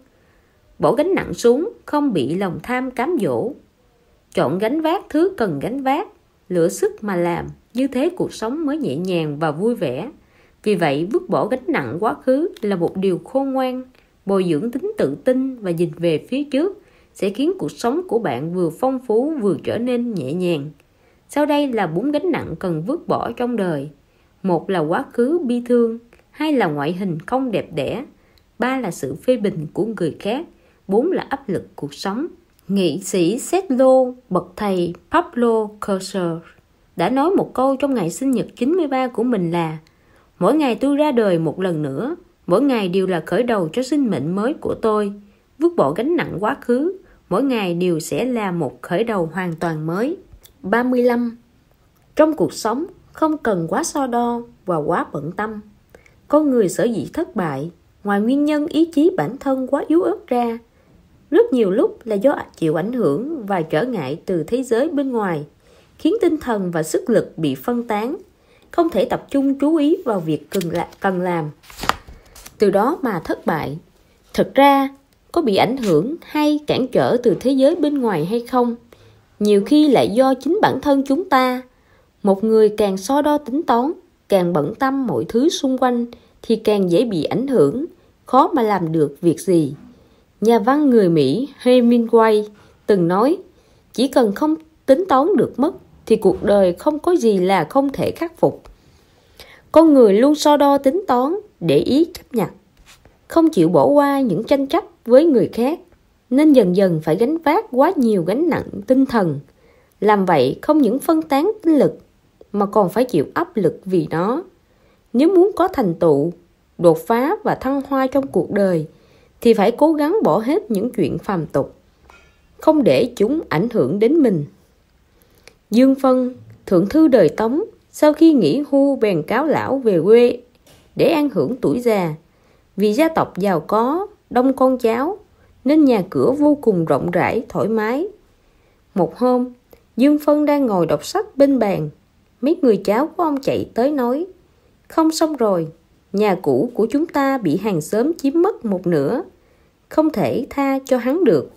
A: Bỏ gánh nặng xuống, không bị lòng tham cám dỗ. Chọn gánh vác thứ cần gánh vác, lựa sức mà làm. Như thế cuộc sống mới nhẹ nhàng và vui vẻ. Vì vậy, vứt bỏ gánh nặng quá khứ là một điều khôn ngoan. Bồi dưỡng tính tự tin và nhìn về phía trước sẽ khiến cuộc sống của bạn vừa phong phú vừa trở nên nhẹ nhàng. Sau đây là bốn gánh nặng cần vứt bỏ trong đời. Một là quá khứ bi thương, hai là ngoại hình không đẹp đẽ, ba là sự phê bình của người khác, bốn là áp lực cuộc sống. Nghị sĩ Setlo, bậc thầy Pablo Coelho đã nói một câu trong ngày sinh nhật chín mươi ba của mình là: mỗi ngày tôi ra đời một lần nữa, mỗi ngày đều là khởi đầu cho sinh mệnh mới của tôi. Vứt bỏ gánh nặng quá khứ, mỗi ngày đều sẽ là một khởi đầu hoàn toàn mới. ba mươi lăm. Trong cuộc sống, không cần quá so đo và quá bận tâm. Con người sở dĩ thất bại, ngoài nguyên nhân ý chí bản thân quá yếu ớt ra, rất nhiều lúc là do chịu ảnh hưởng và trở ngại từ thế giới bên ngoài, khiến tinh thần và sức lực bị phân tán, không thể tập trung chú ý vào việc cần, là, cần làm. Từ đó mà thất bại. Thật ra, có bị ảnh hưởng hay cản trở từ thế giới bên ngoài hay không, nhiều khi lại do chính bản thân chúng ta. Một người càng so đo tính toán, càng bận tâm mọi thứ xung quanh thì càng dễ bị ảnh hưởng, khó mà làm được việc gì. Nhà văn người Mỹ Hemingway từng nói: chỉ cần không tính toán được mất thì cuộc đời không có gì là không thể khắc phục. Con người luôn so đo tính toán, để ý chấp nhặt, không chịu bỏ qua những tranh chấp với người khác, nên dần dần phải gánh vác quá nhiều gánh nặng tinh thần. Làm vậy không những phân tán tinh lực mà còn phải chịu áp lực vì nó. Nếu muốn có thành tựu, đột phá và thăng hoa trong cuộc đời thì phải cố gắng bỏ hết những chuyện phàm tục, không để chúng ảnh hưởng đến mình. Dương Phân, thượng thư đời Tống, sau khi nghỉ hưu bèn cáo lão về quê để an hưởng tuổi già. Vì gia tộc giàu có, đông con cháu, nên nhà cửa vô cùng rộng rãi, thoải mái. Một hôm, Dương Phân đang ngồi đọc sách bên bàn. Mấy người cháu của ông chạy tới nói: không xong rồi, nhà cũ của chúng ta bị hàng xóm chiếm mất một nửa, không thể tha cho hắn được.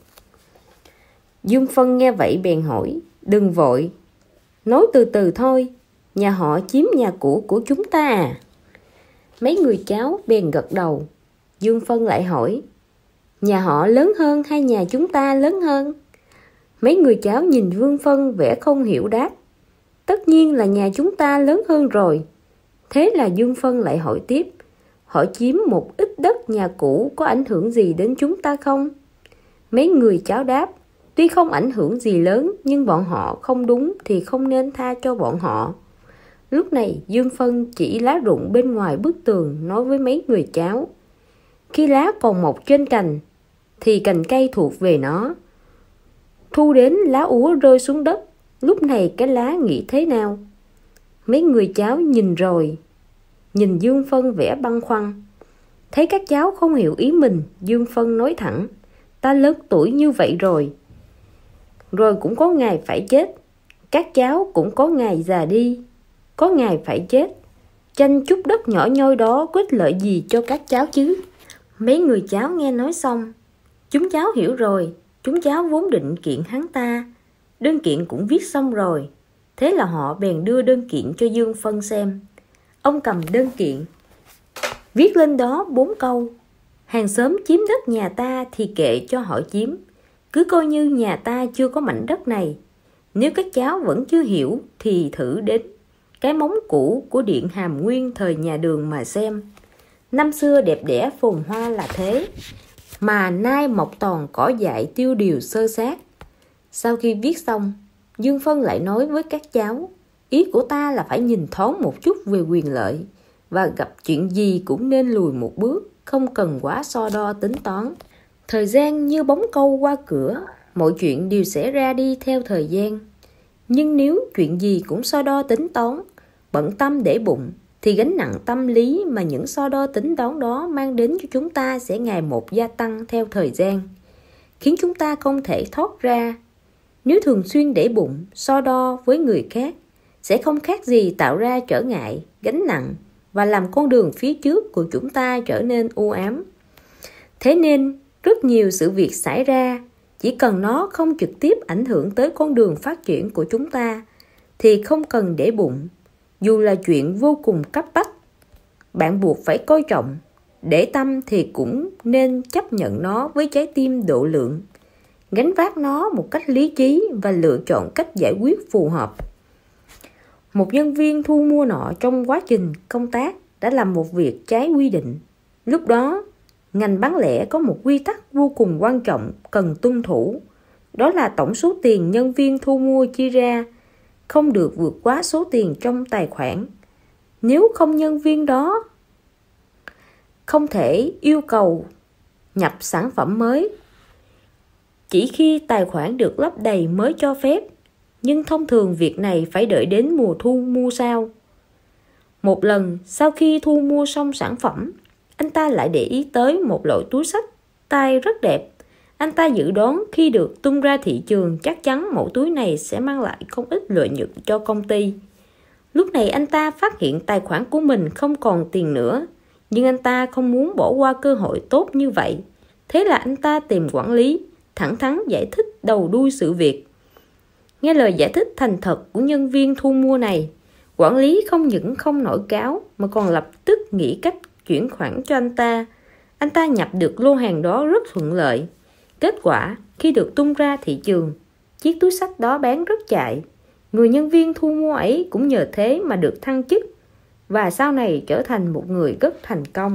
A: Dương Phân nghe vậy bèn hỏi: đừng vội, nói từ từ thôi, nhà họ chiếm nhà cũ của chúng ta à? Mấy người cháu bèn gật đầu. Dương Phân lại hỏi: nhà họ lớn hơn hay nhà chúng ta lớn hơn? Mấy người cháu nhìn Dương Phân vẻ không hiểu đáp: tất nhiên là nhà chúng ta lớn hơn rồi. Thế là Dương Phân lại hỏi tiếp: họ chiếm một ít đất nhà cũ có ảnh hưởng gì đến chúng ta không? Mấy người cháu đáp: tuy không ảnh hưởng gì lớn, nhưng bọn họ không đúng thì không nên tha cho bọn họ. Lúc này Dương Phân chỉ lá rụng bên ngoài bức tường, nói với mấy người cháu: khi lá còn mọc trên cành thì cành cây thuộc về nó, thu đến lá úa rơi xuống đất, lúc này cái lá nghĩ thế nào? Mấy người cháu nhìn rồi nhìn Dương Phân vẻ băn khoăn. Thấy các cháu không hiểu ý mình, Dương Phân nói thẳng: ta lớn tuổi như vậy rồi, rồi cũng có ngày phải chết. Các cháu cũng có ngày già đi, có ngày phải chết. Tranh chút đất nhỏ nhoi đó có ích lợi gì cho các cháu chứ? Mấy người cháu nghe nói xong, chúng cháu hiểu rồi. Chúng cháu vốn định kiện hắn ta, đơn kiện cũng viết xong rồi. Thế là họ bèn đưa đơn kiện cho Dương Phân xem. Ông cầm đơn kiện, viết lên đó bốn câu: Hàng xóm chiếm đất nhà ta thì kệ cho họ chiếm, cứ coi như nhà ta chưa có mảnh đất này. Nếu các cháu vẫn chưa hiểu thì thử đến cái móng cũ của điện Hàm Nguyên thời nhà Đường mà xem. Năm xưa đẹp đẽ phồn hoa là thế, mà nay mọc toàn cỏ dại tiêu điều xơ xác. Sau khi viết xong, Dương Phân lại nói với các cháu, ý của ta là phải nhìn thoáng một chút về quyền lợi, và gặp chuyện gì cũng nên lùi một bước, không cần quá so đo tính toán. Thời gian như bóng câu qua cửa, mọi chuyện đều sẽ ra đi theo thời gian. Nhưng nếu chuyện gì cũng so đo tính toán, bận tâm để bụng, thì gánh nặng tâm lý mà những so đo tính toán đó mang đến cho chúng ta sẽ ngày một gia tăng theo thời gian, khiến chúng ta không thể thoát ra. Nếu thường xuyên để bụng, so đo với người khác, sẽ không khác gì tạo ra trở ngại, gánh nặng và làm con đường phía trước của chúng ta trở nên u ám. Thế nên, rất nhiều sự việc xảy ra, chỉ cần nó không trực tiếp ảnh hưởng tới con đường phát triển của chúng ta, thì không cần để bụng. Dù là chuyện vô cùng cấp bách, bạn buộc phải coi trọng, để tâm thì cũng nên chấp nhận nó với trái tim độ lượng, gánh vác nó một cách lý trí và lựa chọn cách giải quyết phù hợp. Một nhân viên thu mua nọ trong quá trình công tác đã làm một việc trái quy định. Lúc đó, ngành bán lẻ có một quy tắc vô cùng quan trọng cần tuân thủ. Đó là tổng số tiền nhân viên thu mua chia ra không được vượt quá số tiền trong tài khoản. Nếu không, nhân viên đó không thể yêu cầu nhập sản phẩm mới, chỉ khi tài khoản được lấp đầy mới cho phép. Nhưng thông thường việc này phải đợi đến mùa thu mua sau. Một lần sau khi thu mua xong sản phẩm, anh ta lại để ý tới một loại túi xách tay rất đẹp. Anh ta dự đoán khi được tung ra thị trường, chắc chắn mẫu túi này sẽ mang lại không ít lợi nhuận cho công ty. Lúc này anh ta phát hiện tài khoản của mình không còn tiền nữa, nhưng anh ta không muốn bỏ qua cơ hội tốt như vậy. Thế là anh ta tìm quản lý, thẳng thắn giải thích đầu đuôi sự việc. Nghe lời giải thích thành thật của nhân viên thu mua này, quản lý không những không nổi cáo mà còn lập tức nghĩ cách chuyển khoản cho anh ta. Anh ta nhập được lô hàng đó rất thuận lợi. Kết quả, khi được tung ra thị trường, chiếc túi xách đó bán rất chạy. Người nhân viên thu mua ấy cũng nhờ thế mà được thăng chức, và sau này trở thành một người rất thành công.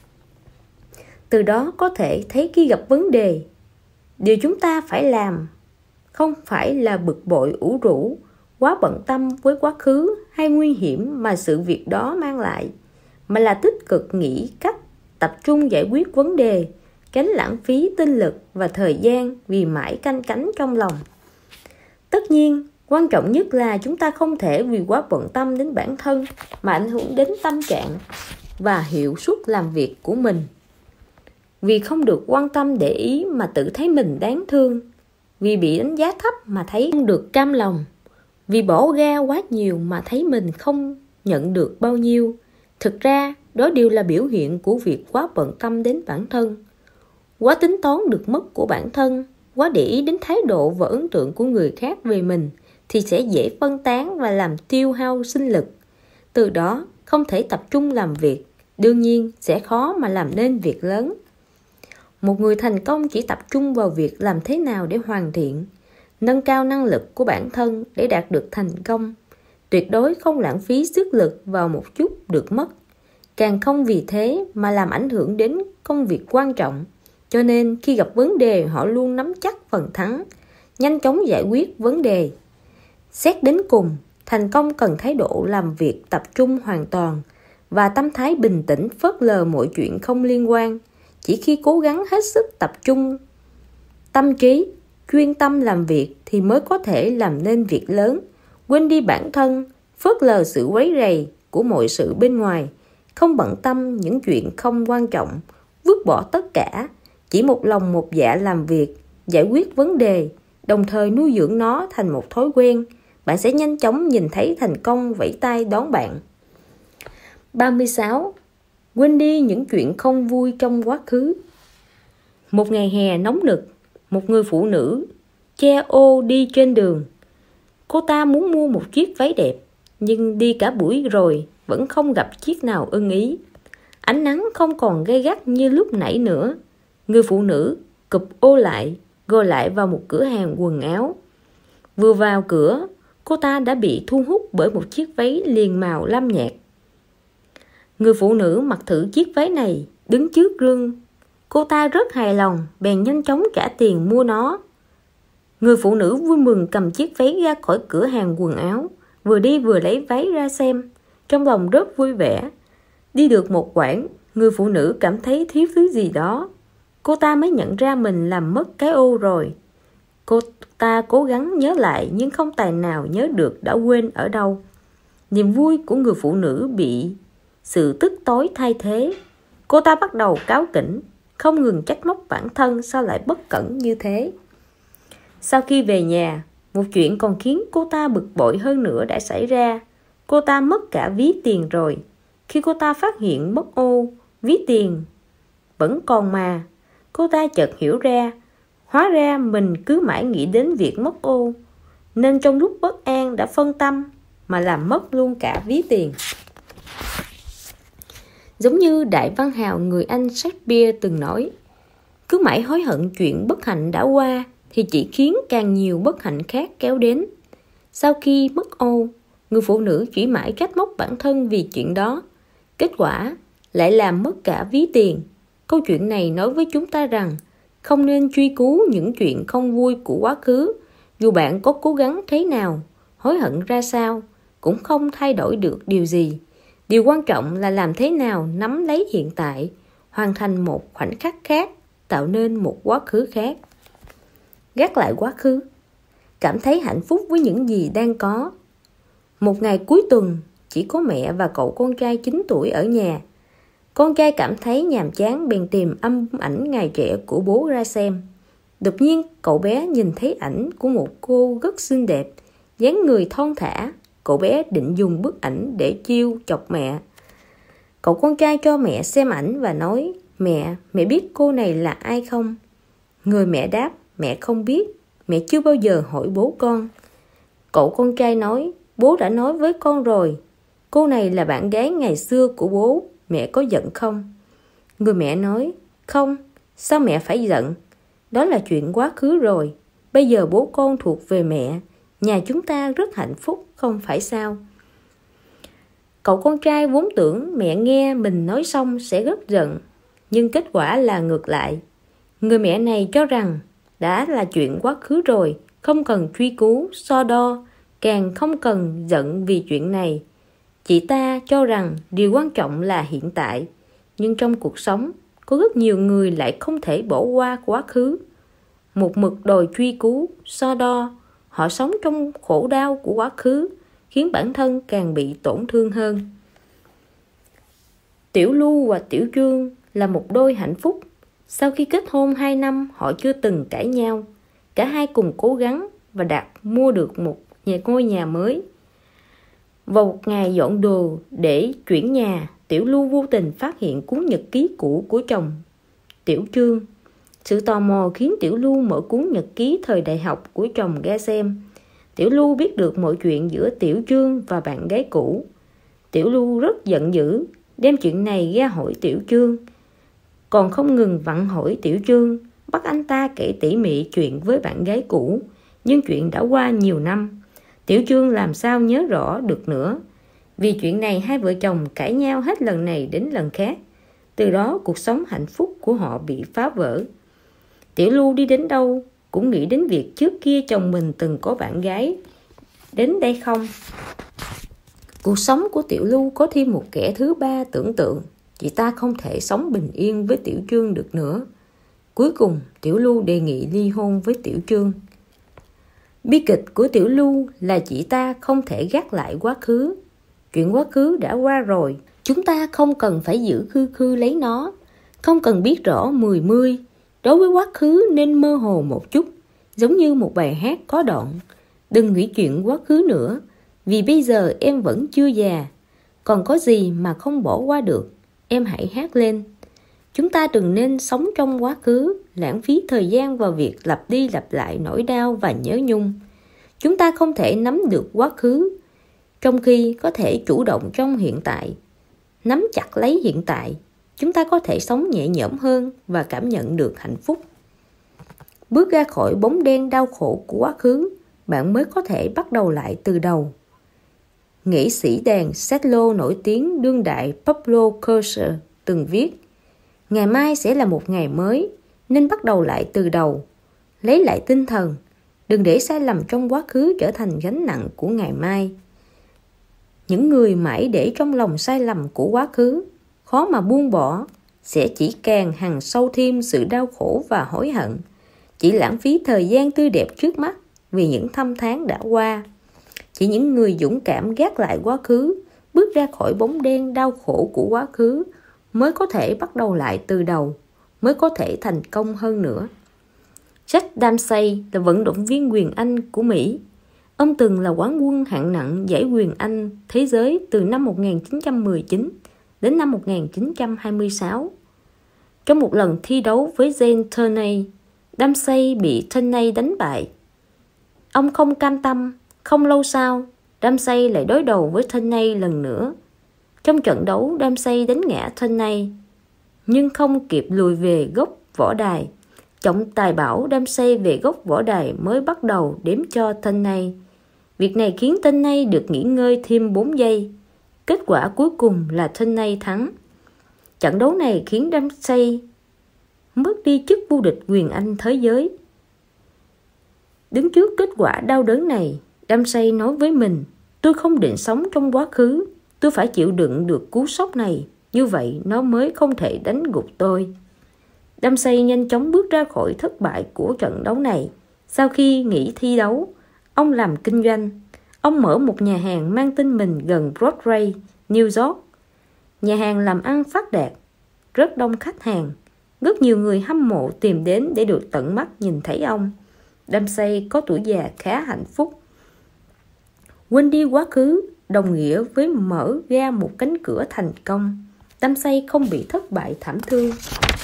A: Từ đó có thể thấy khi gặp vấn đề, điều chúng ta phải làm không phải là bực bội ủ rũ, quá bận tâm với quá khứ hay nguy hiểm mà sự việc đó mang lại, mà là tích cực nghĩ cách tập trung giải quyết vấn đề, tránh lãng phí tinh lực và thời gian vì mãi canh cánh trong lòng. Tất nhiên, quan trọng nhất là chúng ta không thể vì quá bận tâm đến bản thân mà ảnh hưởng đến tâm trạng và hiệu suất làm việc của mình. Vì không được quan tâm để ý mà tự thấy mình đáng thương, vì bị đánh giá thấp mà thấy không được cam lòng, vì bỏ ra quá nhiều mà thấy mình không nhận được bao nhiêu. Thực ra, đó đều là biểu hiện của việc quá bận tâm đến bản thân, quá tính toán được mất của bản thân, quá để ý đến thái độ và ấn tượng của người khác về mình, thì sẽ dễ phân tán và làm tiêu hao sinh lực. Từ đó, không thể tập trung làm việc, đương nhiên sẽ khó mà làm nên việc lớn. Một người thành công chỉ tập trung vào việc làm thế nào để hoàn thiện, nâng cao năng lực của bản thân để đạt được thành công. Tuyệt đối không lãng phí sức lực vào một chút được mất, càng không vì thế mà làm ảnh hưởng đến công việc quan trọng. Cho nên khi gặp vấn đề, họ luôn nắm chắc phần thắng, nhanh chóng giải quyết vấn đề. Xét đến cùng, thành công cần thái độ làm việc tập trung hoàn toàn và tâm thái bình tĩnh, phớt lờ mọi chuyện không liên quan. Chỉ khi cố gắng hết sức tập trung tâm trí, chuyên tâm làm việc thì mới có thể làm nên việc lớn, quên đi bản thân, phớt lờ sự quấy rầy của mọi sự bên ngoài, không bận tâm những chuyện không quan trọng, vứt bỏ tất cả, chỉ một lòng một dạ làm việc, giải quyết vấn đề, đồng thời nuôi dưỡng nó thành một thói quen. Bạn sẽ nhanh chóng nhìn thấy thành công vẫy tay đón bạn. ba mươi sáu. Quên đi những chuyện không vui trong quá khứ. Một ngày hè nóng nực, một người phụ nữ che ô đi trên đường. Cô ta muốn mua một chiếc váy đẹp, nhưng đi cả buổi rồi vẫn không gặp chiếc nào ưng ý. Ánh nắng không còn gay gắt như lúc nãy nữa. Người phụ nữ cụp ô lại, gọi lại vào một cửa hàng quần áo. Vừa vào cửa, cô ta đã bị thu hút bởi một chiếc váy liền màu lam nhạt. Người phụ nữ mặc thử chiếc váy này, đứng trước gương. Cô ta rất hài lòng, bèn nhanh chóng trả tiền mua nó. Người phụ nữ vui mừng cầm chiếc váy ra khỏi cửa hàng quần áo, vừa đi vừa lấy váy ra xem, trong lòng rất vui vẻ. Đi được một quãng, người phụ nữ cảm thấy thiếu thứ gì đó. Cô ta mới nhận ra mình làm mất cái ô rồi. Cô ta cố gắng nhớ lại nhưng không tài nào nhớ được đã quên ở đâu. Niềm vui của người phụ nữ bị sự tức tối thay thế. Cô ta bắt đầu cáu kỉnh, không ngừng trách móc bản thân sao lại bất cẩn như thế. Sau khi về nhà, một chuyện còn khiến cô ta bực bội hơn nữa đã xảy ra. Cô ta mất cả ví tiền rồi. Khi cô ta phát hiện mất ô, ví tiền vẫn còn mà, cô ta chợt hiểu ra, hóa ra mình cứ mãi nghĩ đến việc mất ô, nên trong lúc bất an đã phân tâm mà làm mất luôn cả ví tiền. Giống như đại văn hào người Anh Shakespeare từng nói, cứ mãi hối hận chuyện bất hạnh đã qua thì chỉ khiến càng nhiều bất hạnh khác kéo đến. Sau khi mất ô, người phụ nữ chỉ mãi trách móc bản thân vì chuyện đó. Kết quả lại làm mất cả ví tiền. Câu chuyện này nói với chúng ta rằng không nên truy cứu những chuyện không vui của quá khứ. Dù bạn có cố gắng thế nào, hối hận ra sao, cũng không thay đổi được điều gì. Điều quan trọng là làm thế nào nắm lấy hiện tại, hoàn thành một khoảnh khắc khác, tạo nên một quá khứ khác. Gác lại quá khứ, cảm thấy hạnh phúc với những gì đang có. Một ngày cuối tuần, chỉ có mẹ và cậu con trai chín tuổi ở nhà. Con trai cảm thấy nhàm chán bèn tìm âm ảnh ngày trẻ của bố ra xem. Đột nhiên cậu bé nhìn thấy ảnh của một cô rất xinh đẹp, dáng người thon thả. Cậu bé định dùng bức ảnh để chiêu chọc mẹ. Cậu con trai cho mẹ xem ảnh và nói, Mẹ, mẹ biết cô này là ai không? Người mẹ đáp, mẹ không biết, mẹ chưa bao giờ hỏi bố con. Cậu con trai nói, bố đã nói với con rồi, cô này là bạn gái ngày xưa của bố, mẹ có giận không? Người mẹ nói, không, sao mẹ phải giận? Đó là chuyện quá khứ rồi, bây giờ bố con thuộc về mẹ, nhà chúng ta rất hạnh phúc, không phải sao? Cậu con trai vốn tưởng mẹ nghe mình nói xong sẽ rất giận, nhưng kết quả là ngược lại. Người mẹ này cho rằng đã là chuyện quá khứ rồi, không cần truy cứu, so đo, càng không cần giận vì chuyện này. Chị ta cho rằng điều quan trọng là hiện tại, nhưng trong cuộc sống có rất nhiều người lại không thể bỏ qua quá khứ. Một mực đòi truy cứu, so đo, họ sống trong khổ đau của quá khứ, khiến bản thân càng bị tổn thương hơn. Tiểu Lưu và Tiểu Trương là một đôi hạnh phúc. Sau khi kết hôn hai năm, họ chưa từng cãi nhau. Cả hai cùng cố gắng và đạt mua được một nhà ngôi nhà mới. Vào một ngày dọn đồ để chuyển nhà, Tiểu Lưu vô tình phát hiện cuốn nhật ký cũ của chồng Tiểu Trương. Sự tò mò khiến Tiểu Lưu mở cuốn nhật ký thời đại học của chồng ra xem. Tiểu Lưu biết được mọi chuyện giữa Tiểu Trương và bạn gái cũ. Tiểu Lưu rất giận dữ, đem chuyện này ra hỏi Tiểu Trương. Còn không ngừng vặn hỏi Tiểu Trương, bắt anh ta kể tỉ mỉ chuyện với bạn gái cũ. Nhưng chuyện đã qua nhiều năm, Tiểu Trương làm sao nhớ rõ được nữa. Vì chuyện này hai vợ chồng cãi nhau hết lần này đến lần khác. Từ đó cuộc sống hạnh phúc của họ bị phá vỡ. Tiểu Lưu đi đến đâu cũng nghĩ đến việc trước kia chồng mình từng có bạn gái đến đây không. Cuộc sống của Tiểu Lưu có thêm một kẻ thứ ba tưởng tượng. Chị ta không thể sống bình yên với Tiểu Trương được nữa. Cuối cùng Tiểu Lưu đề nghị ly hôn với Tiểu Trương. Bi kịch của Tiểu Lưu là chị ta không thể gác lại quá khứ. Chuyện quá khứ đã qua rồi, chúng ta không cần phải giữ khư khư lấy nó, không cần biết rõ mười mươi. Đối với quá khứ nên mơ hồ một chút, giống như một bài hát có đoạn. Đừng nghĩ chuyện quá khứ nữa, vì bây giờ em vẫn chưa già. Còn có gì mà không bỏ qua được, em hãy hát lên. Chúng ta đừng nên sống trong quá khứ, lãng phí thời gian vào việc lặp đi lặp lại nỗi đau và nhớ nhung. Chúng ta không thể nắm được quá khứ, trong khi có thể chủ động trong hiện tại. Nắm chặt lấy hiện tại, chúng ta có thể sống nhẹ nhõm hơn và cảm nhận được hạnh phúc. Bước ra khỏi bóng đen đau khổ của quá khứ, bạn mới có thể bắt đầu lại từ đầu. Nghệ sĩ đàn cello nổi tiếng đương đại Pablo Casals từng viết: ngày mai sẽ là một ngày mới, nên bắt đầu lại từ đầu. Lấy lại tinh thần, đừng để sai lầm trong quá khứ trở thành gánh nặng của ngày mai. Những người mãi để trong lòng sai lầm của quá khứ, khó mà buông bỏ, sẽ chỉ càng hằn sâu thêm sự đau khổ và hối hận, chỉ lãng phí thời gian tươi đẹp trước mắt vì những năm tháng đã qua. Chỉ những người dũng cảm gác lại quá khứ, bước ra khỏi bóng đen đau khổ của quá khứ, mới có thể bắt đầu lại từ đầu, mới có thể thành công hơn nữa. Jack Dempsey là vận động viên quyền Anh của Mỹ. Ông từng là quán quân hạng nặng giải quyền Anh thế giới từ năm một nghìn chín trăm mười chín đến năm một nghìn chín trăm hai mươi sáu. Trong một lần thi đấu với Jane Turney, Dempsey bị Turney đánh bại. Ông không cam tâm, không lâu sau, Dempsey lại đối đầu với Turney lần nữa. Trong trận đấu, Dempsey đánh ngã Turney, nhưng không kịp lùi về góc võ đài. Trọng tài bảo Dempsey về góc võ đài mới bắt đầu đếm cho Turney. Việc này khiến Turney được nghỉ ngơi thêm bốn giây. Kết quả cuối cùng là Turney thắng. Trận đấu này khiến Dempsey mất đi chức vô địch quyền Anh thế giới. Đứng trước kết quả đau đớn này, Dempsey nói với mình: tôi không định sống trong quá khứ, tôi phải chịu đựng được cú sốc này, như vậy nó mới không thể đánh gục tôi. Dempsey nhanh chóng bước ra khỏi thất bại của trận đấu này. Sau khi nghỉ thi đấu, ông làm kinh doanh. Ông mở một nhà hàng mang tên mình gần Broadway, New York. Nhà hàng làm ăn phát đạt, rất đông khách hàng. Rất nhiều người hâm mộ tìm đến để được tận mắt nhìn thấy ông. Dempsey có tuổi già khá hạnh phúc. Quên đi quá khứ đồng nghĩa với mở ra một cánh cửa thành công. Dempsey không bị thất bại thảm thương,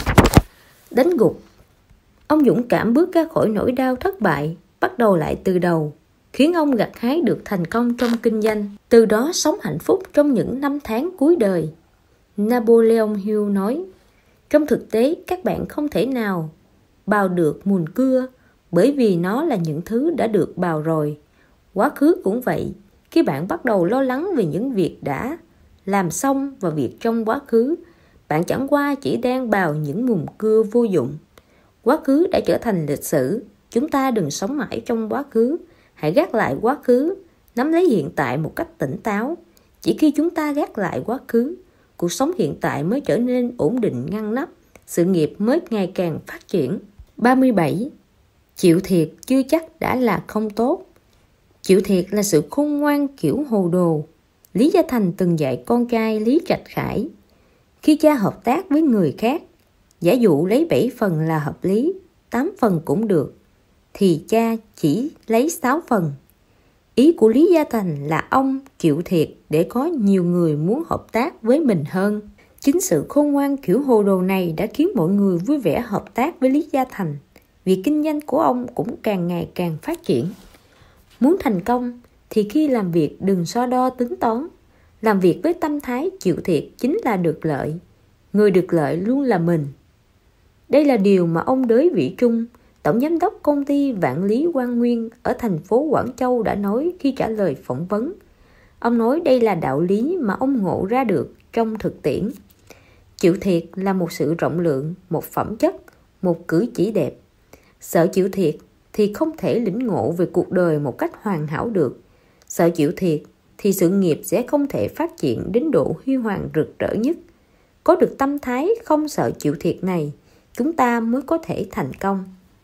A: đánh gục. Ông dũng cảm bước ra khỏi nỗi đau thất bại, bắt đầu lại từ đầu, khiến ông gặt hái được thành công trong kinh doanh, từ đó sống hạnh phúc trong những năm tháng cuối đời. Napoleon Hill nói: trong thực tế, các bạn không thể nào bào được mùn cưa, bởi vì nó là những thứ đã được bào rồi. Quá khứ cũng vậy. Khi bạn bắt đầu lo lắng về những việc đã làm xong và việc trong quá khứ, bạn chẳng qua chỉ đang bào những mùn cưa vô dụng. Quá khứ đã trở thành lịch sử. Chúng ta đừng sống mãi trong quá khứ. Hãy gác lại quá khứ, nắm lấy hiện tại một cách tỉnh táo. Chỉ khi chúng ta gác lại quá khứ, cuộc sống hiện tại mới trở nên ổn định ngăn nắp, sự nghiệp mới ngày càng phát triển. ba mươi bảy. Chịu thiệt chưa chắc đã là không tốt. Chịu thiệt là sự khôn ngoan kiểu hồ đồ. Lý Gia Thành từng dạy con trai Lý Trạch Khải: khi cha hợp tác với người khác, giả dụ lấy bảy phần là hợp lý, tám phần cũng được, thì cha chỉ lấy sáu phần. Ý của Lý Gia Thành là ông chịu thiệt để có nhiều người muốn hợp tác với mình hơn. Chính sự khôn ngoan kiểu hồ đồ này đã khiến mọi người vui vẻ hợp tác với Lý Gia Thành. Việc kinh doanh của ông cũng càng ngày càng phát triển. Muốn thành công thì khi làm việc đừng so đo tính toán. Làm việc với tâm thái chịu thiệt chính là được lợi. Người được lợi luôn là mình. Đây là điều mà ông Đới Vĩ Trung, tổng giám đốc công ty Vạn Lý Quang Nguyên ở thành phố Quảng Châu đã nói khi trả lời phỏng vấn. Ông nói đây là đạo lý mà ông ngộ ra được trong thực tiễn. Chịu thiệt là một sự rộng lượng, một phẩm chất, một cử chỉ đẹp. Sợ chịu thiệt thì không thể lĩnh ngộ về cuộc đời một cách hoàn hảo được. Sợ chịu thiệt thì sự nghiệp sẽ không thể phát triển đến độ huy hoàng rực rỡ nhất. Có được tâm thái không sợ chịu thiệt này, chúng ta mới có thể thành công.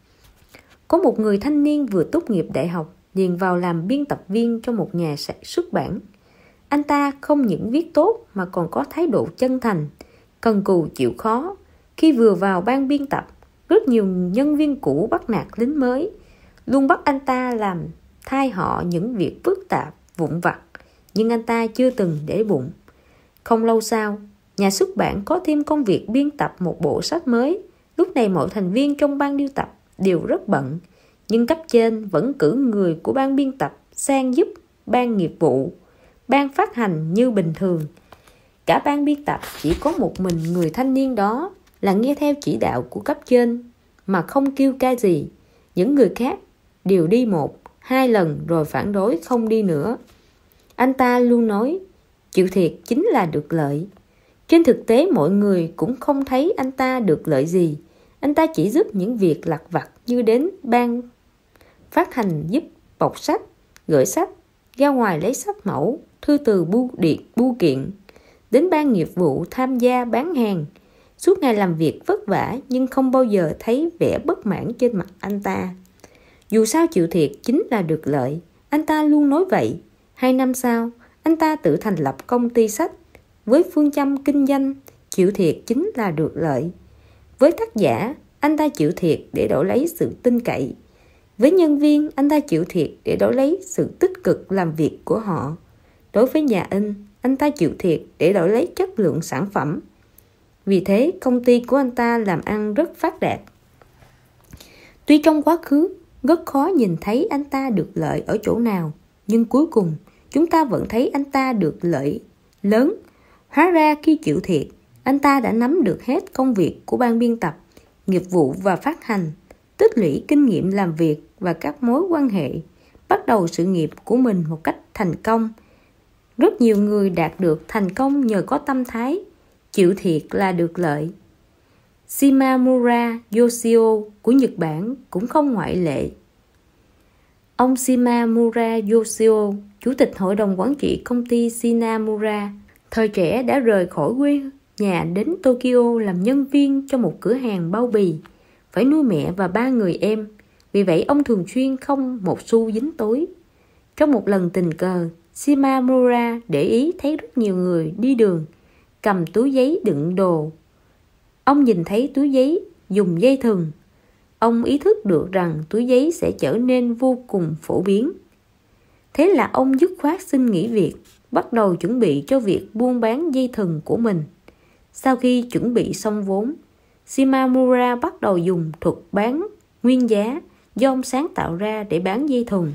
A: Có một người thanh niên vừa tốt nghiệp đại học liền vào làm biên tập viên trong một nhà xuất bản. Anh ta không những viết tốt mà còn có thái độ chân thành, cần cù chịu khó. Khi vừa vào ban biên tập, rất nhiều nhân viên cũ bắt nạt lính mới, luôn bắt anh ta làm thay họ những việc phức tạp, vụn vặt, nhưng anh ta chưa từng để bụng. Không lâu sau, nhà xuất bản có thêm công việc biên tập một bộ sách mới. Lúc này mọi thành viên trong ban biên tập đều rất bận, nhưng cấp trên vẫn cử người của ban biên tập sang giúp ban nghiệp vụ, ban phát hành như bình thường. Cả ban biên tập chỉ có một mình người thanh niên đó là nghe theo chỉ đạo của cấp trên mà không kêu ca gì. Những người khác đều đi một, hai lần rồi phản đối không đi nữa. Anh ta luôn nói chịu thiệt chính là được lợi. Trên thực tế mọi người cũng không thấy anh ta được lợi gì. Anh ta chỉ giúp những việc lặt vặt như đến ban phát hành giúp bọc sách, gửi sách, ra ngoài lấy sách mẫu, thư từ bưu điện, bưu kiện, đến ban nghiệp vụ tham gia bán hàng. Suốt ngày làm việc vất vả nhưng không bao giờ thấy vẻ bất mãn trên mặt anh ta. Dù sao chịu thiệt chính là được lợi, anh ta luôn nói vậy. Hai năm sau, anh ta tự thành lập công ty sách với phương châm kinh doanh chịu thiệt chính là được lợi. Với tác giả, anh ta chịu thiệt để đổi lấy sự tin cậy. Với nhân viên, anh ta chịu thiệt để đổi lấy sự tích cực làm việc của họ. Đối với nhà in, anh ta chịu thiệt để đổi lấy chất lượng sản phẩm. Vì thế, công ty của anh ta làm ăn rất phát đạt. Tuy trong quá khứ, rất khó nhìn thấy anh ta được lợi ở chỗ nào, nhưng cuối cùng, chúng ta vẫn thấy anh ta được lợi lớn. Hóa ra khi chịu thiệt, anh ta đã nắm được hết công việc của ban biên tập, nghiệp vụ và phát hành, tích lũy kinh nghiệm làm việc và các mối quan hệ, bắt đầu sự nghiệp của mình một cách thành công. Rất nhiều người đạt được thành công nhờ có tâm thái chịu thiệt là được lợi. Shimamura Yoshio của Nhật Bản cũng không ngoại lệ. Ông Shimamura Yoshio, chủ tịch hội đồng quản trị công ty Shinamura, thời trẻ đã rời khỏi quê nhà đến Tokyo làm nhân viên cho một cửa hàng bao bì, phải nuôi mẹ và ba người em. Vì vậy ông thường xuyên không một xu dính túi. Trong một lần tình cờ, Shimamura để ý thấy rất nhiều người đi đường cầm túi giấy đựng đồ. Ông nhìn thấy túi giấy dùng dây thừng. Ông ý thức được rằng túi giấy sẽ trở nên vô cùng phổ biến. Thế là ông dứt khoát xin nghỉ việc, bắt đầu chuẩn bị cho việc buôn bán dây thừng của mình. Sau khi chuẩn bị xong vốn, Shimamura bắt đầu dùng thuật bán nguyên giá do ông sáng tạo ra để bán dây thừng.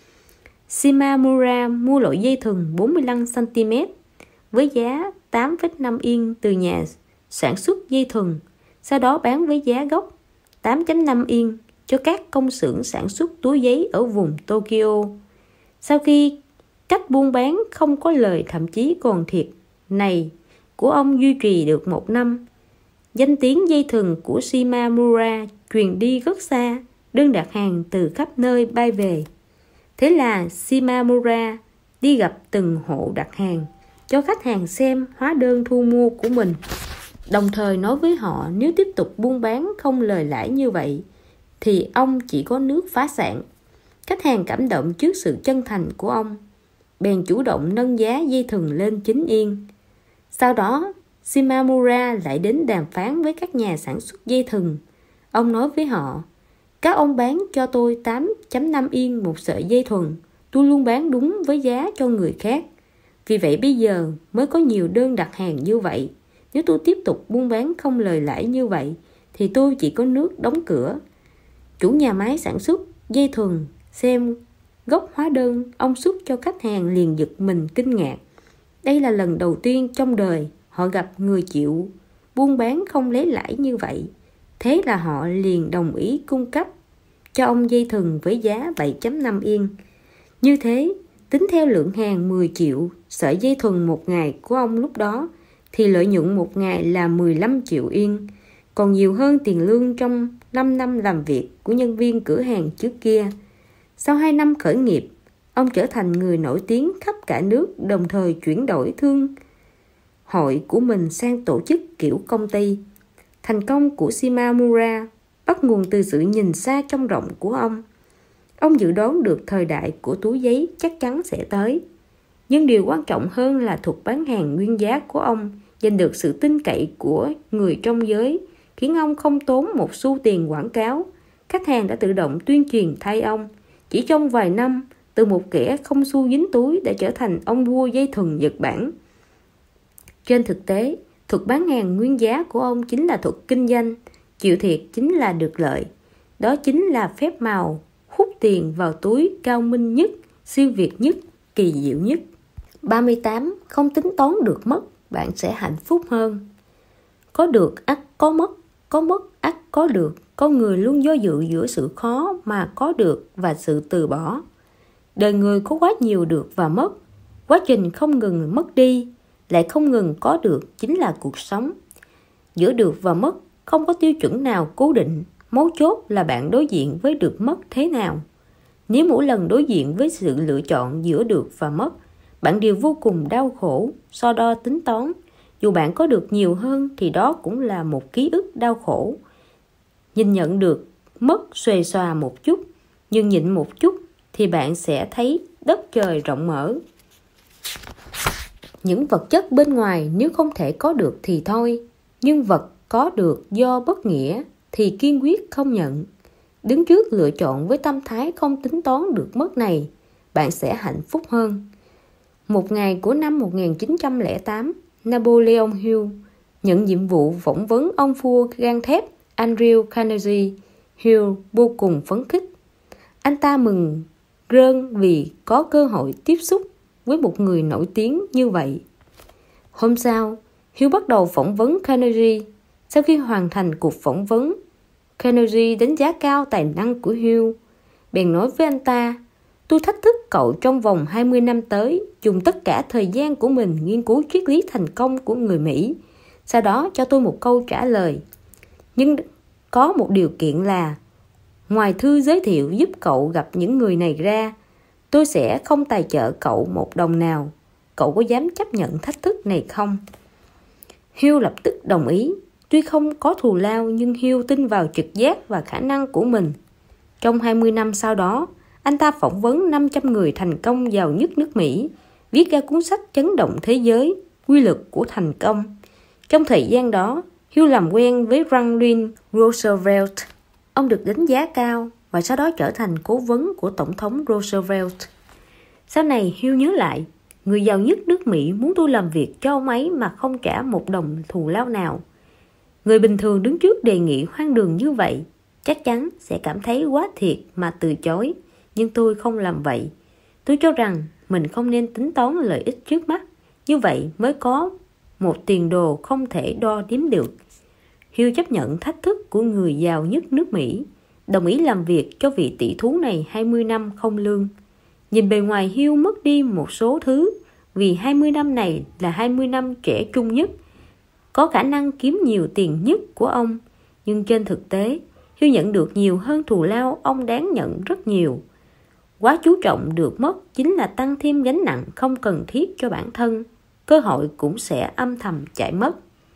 A: Shimamura mua loại dây thừng bốn mươi lăm xăng-ti-mét với giá tám phẩy năm yên từ nhà sản xuất dây thừng, sau đó bán với giá gốc tám phẩy năm yên cho các công xưởng sản xuất túi giấy ở vùng Tokyo. Sau khi cách buôn bán không có lời thậm chí còn thiệt này của ông duy trì được một năm, danh tiếng dây thừng của Shimamura truyền đi rất xa, đơn đặt hàng từ khắp nơi bay về. Thế là Shimamura đi gặp từng hộ đặt hàng, cho khách hàng xem hóa đơn thu mua của mình, đồng thời nói với họ nếu tiếp tục buôn bán không lời lãi như vậy thì ông chỉ có nước phá sản. Khách hàng cảm động trước sự chân thành của ông, bèn chủ động nâng giá dây thừng lên chín yên. Sau đó, Shimamura lại đến đàm phán với các nhà sản xuất dây thừng. Ông nói với họ, các ông bán cho tôi tám phẩy năm yên một sợi dây thừng, tôi luôn bán đúng với giá cho người khác. Vì vậy bây giờ mới có nhiều đơn đặt hàng như vậy. Nếu tôi tiếp tục buôn bán không lời lãi như vậy thì tôi chỉ có nước đóng cửa. Chủ nhà máy sản xuất dây thừng xem gốc hóa đơn ông xuất cho khách hàng liền giật mình kinh ngạc. Đây là lần đầu tiên trong đời họ gặp người chịu buôn bán không lấy lãi như vậy. Thế là họ liền đồng ý cung cấp cho ông dây thừng với giá bảy phẩy năm yên. Như thế, tính theo lượng hàng mười triệu sợi dây thừng một ngày của ông lúc đó thì lợi nhuận một ngày là mười lăm triệu yên, còn nhiều hơn tiền lương trong năm năm làm việc của nhân viên cửa hàng trước kia. Sau hai năm khởi nghiệp, ông trở thành người nổi tiếng khắp cả nước, đồng thời chuyển đổi thương hội của mình sang tổ chức kiểu công ty. Thành công của Shimamura bắt nguồn từ sự nhìn xa trông rộng của ông. Ông dự đoán được thời đại của túi giấy chắc chắn sẽ tới. Nhưng điều quan trọng hơn là thuật bán hàng nguyên giá của ông giành được sự tin cậy của người trong giới, khiến ông không tốn một xu tiền quảng cáo. Khách hàng đã tự động tuyên truyền thay ông. Chỉ trong vài năm, từ một kẻ không xu dính túi đã trở thành ông vua dây thừng Nhật Bản. Trên thực tế, thuật bán hàng nguyên giá của ông chính là thuật kinh doanh, chịu thiệt chính là được lợi. Đó chính là phép màu hút tiền vào túi cao minh nhất, siêu việt nhất, kỳ diệu nhất. ba mươi tám. Không tính toán được mất bạn sẽ hạnh phúc hơn. Có được ắt có mất, có mất ắt có được. Con người luôn do dự giữa sự khó mà có được và sự từ bỏ. Đời người có quá nhiều được và mất. Quá trình không ngừng mất đi, lại không ngừng có được chính là cuộc sống. Giữa được và mất không có tiêu chuẩn nào cố định. Mấu chốt là bạn đối diện với được mất thế nào. Nếu mỗi lần đối diện với sự lựa chọn giữa được và mất, bạn đều vô cùng đau khổ, so đo tính toán. Dù bạn có được nhiều hơn thì đó cũng là một ký ức đau khổ. Nhìn nhận được mất xuề xòa một chút, nhưng nhịn một chút thì bạn sẽ thấy đất trời rộng mở. Những vật chất bên ngoài nếu không thể có được thì thôi, nhưng vật có được do bất nghĩa thì kiên quyết không nhận. Đứng trước lựa chọn với tâm thái không tính toán được mất này, bạn sẽ hạnh phúc hơn. Một ngày của năm một nghìn chín trăm lẻ tám, Napoleon Hill nhận nhiệm vụ phỏng vấn ông vua gan thép Andrew Carnegie. Hill vô cùng phấn khích. Anh ta mừng rơn vì có cơ hội tiếp xúc với một người nổi tiếng như vậy. Hôm sau, Hill bắt đầu phỏng vấn Carnegie. Sau khi hoàn thành cuộc phỏng vấn, Carnegie đánh giá cao tài năng của Hill. Bèn nói với anh ta: "Tôi thách thức cậu trong vòng hai mươi năm tới, dùng tất cả thời gian của mình nghiên cứu triết lý thành công của người Mỹ. Sau đó cho tôi một câu trả lời. Nhưng có một điều kiện là, ngoài thư giới thiệu giúp cậu gặp những người này ra, tôi sẽ không tài trợ cậu một đồng nào. Cậu có dám chấp nhận thách thức này không?" Hill lập tức đồng ý. Tuy không có thù lao nhưng Hill tin vào trực giác và khả năng của mình. Trong hai mươi năm sau đó, anh ta phỏng vấn năm trăm người thành công giàu nhất nước Mỹ, viết ra cuốn sách chấn động thế giới, Quy luật của thành công. Trong thời gian đó, Hill làm quen với Franklin Roosevelt. Ông được đánh giá cao và sau đó trở thành cố vấn của Tổng thống Roosevelt. Sau này Hill nhớ lại, người giàu nhất nước Mỹ muốn tôi làm việc cho ông ấy mà không trả một đồng thù lao nào. Người bình thường đứng trước đề nghị hoang đường như vậy chắc chắn sẽ cảm thấy quá thiệt mà từ chối. Nhưng tôi không làm vậy. Tôi cho rằng mình không nên tính toán lợi ích trước mắt. Như vậy mới có một tiền đồ không thể đo đếm được. Hill chấp nhận thách thức của người giàu nhất nước Mỹ, đồng ý làm việc cho vị tỷ phú này hai mươi năm không lương. Nhìn bề ngoài Hill mất đi một số thứ, vì hai mươi năm này là hai mươi năm trẻ trung nhất, có khả năng kiếm nhiều tiền nhất của ông. Nhưng trên thực tế, Hill nhận được nhiều hơn thù lao ông đáng nhận rất nhiều. Quá chú trọng được mất chính là tăng thêm gánh nặng không cần thiết cho bản thân. Cơ hội cũng sẽ âm thầm chạy mất.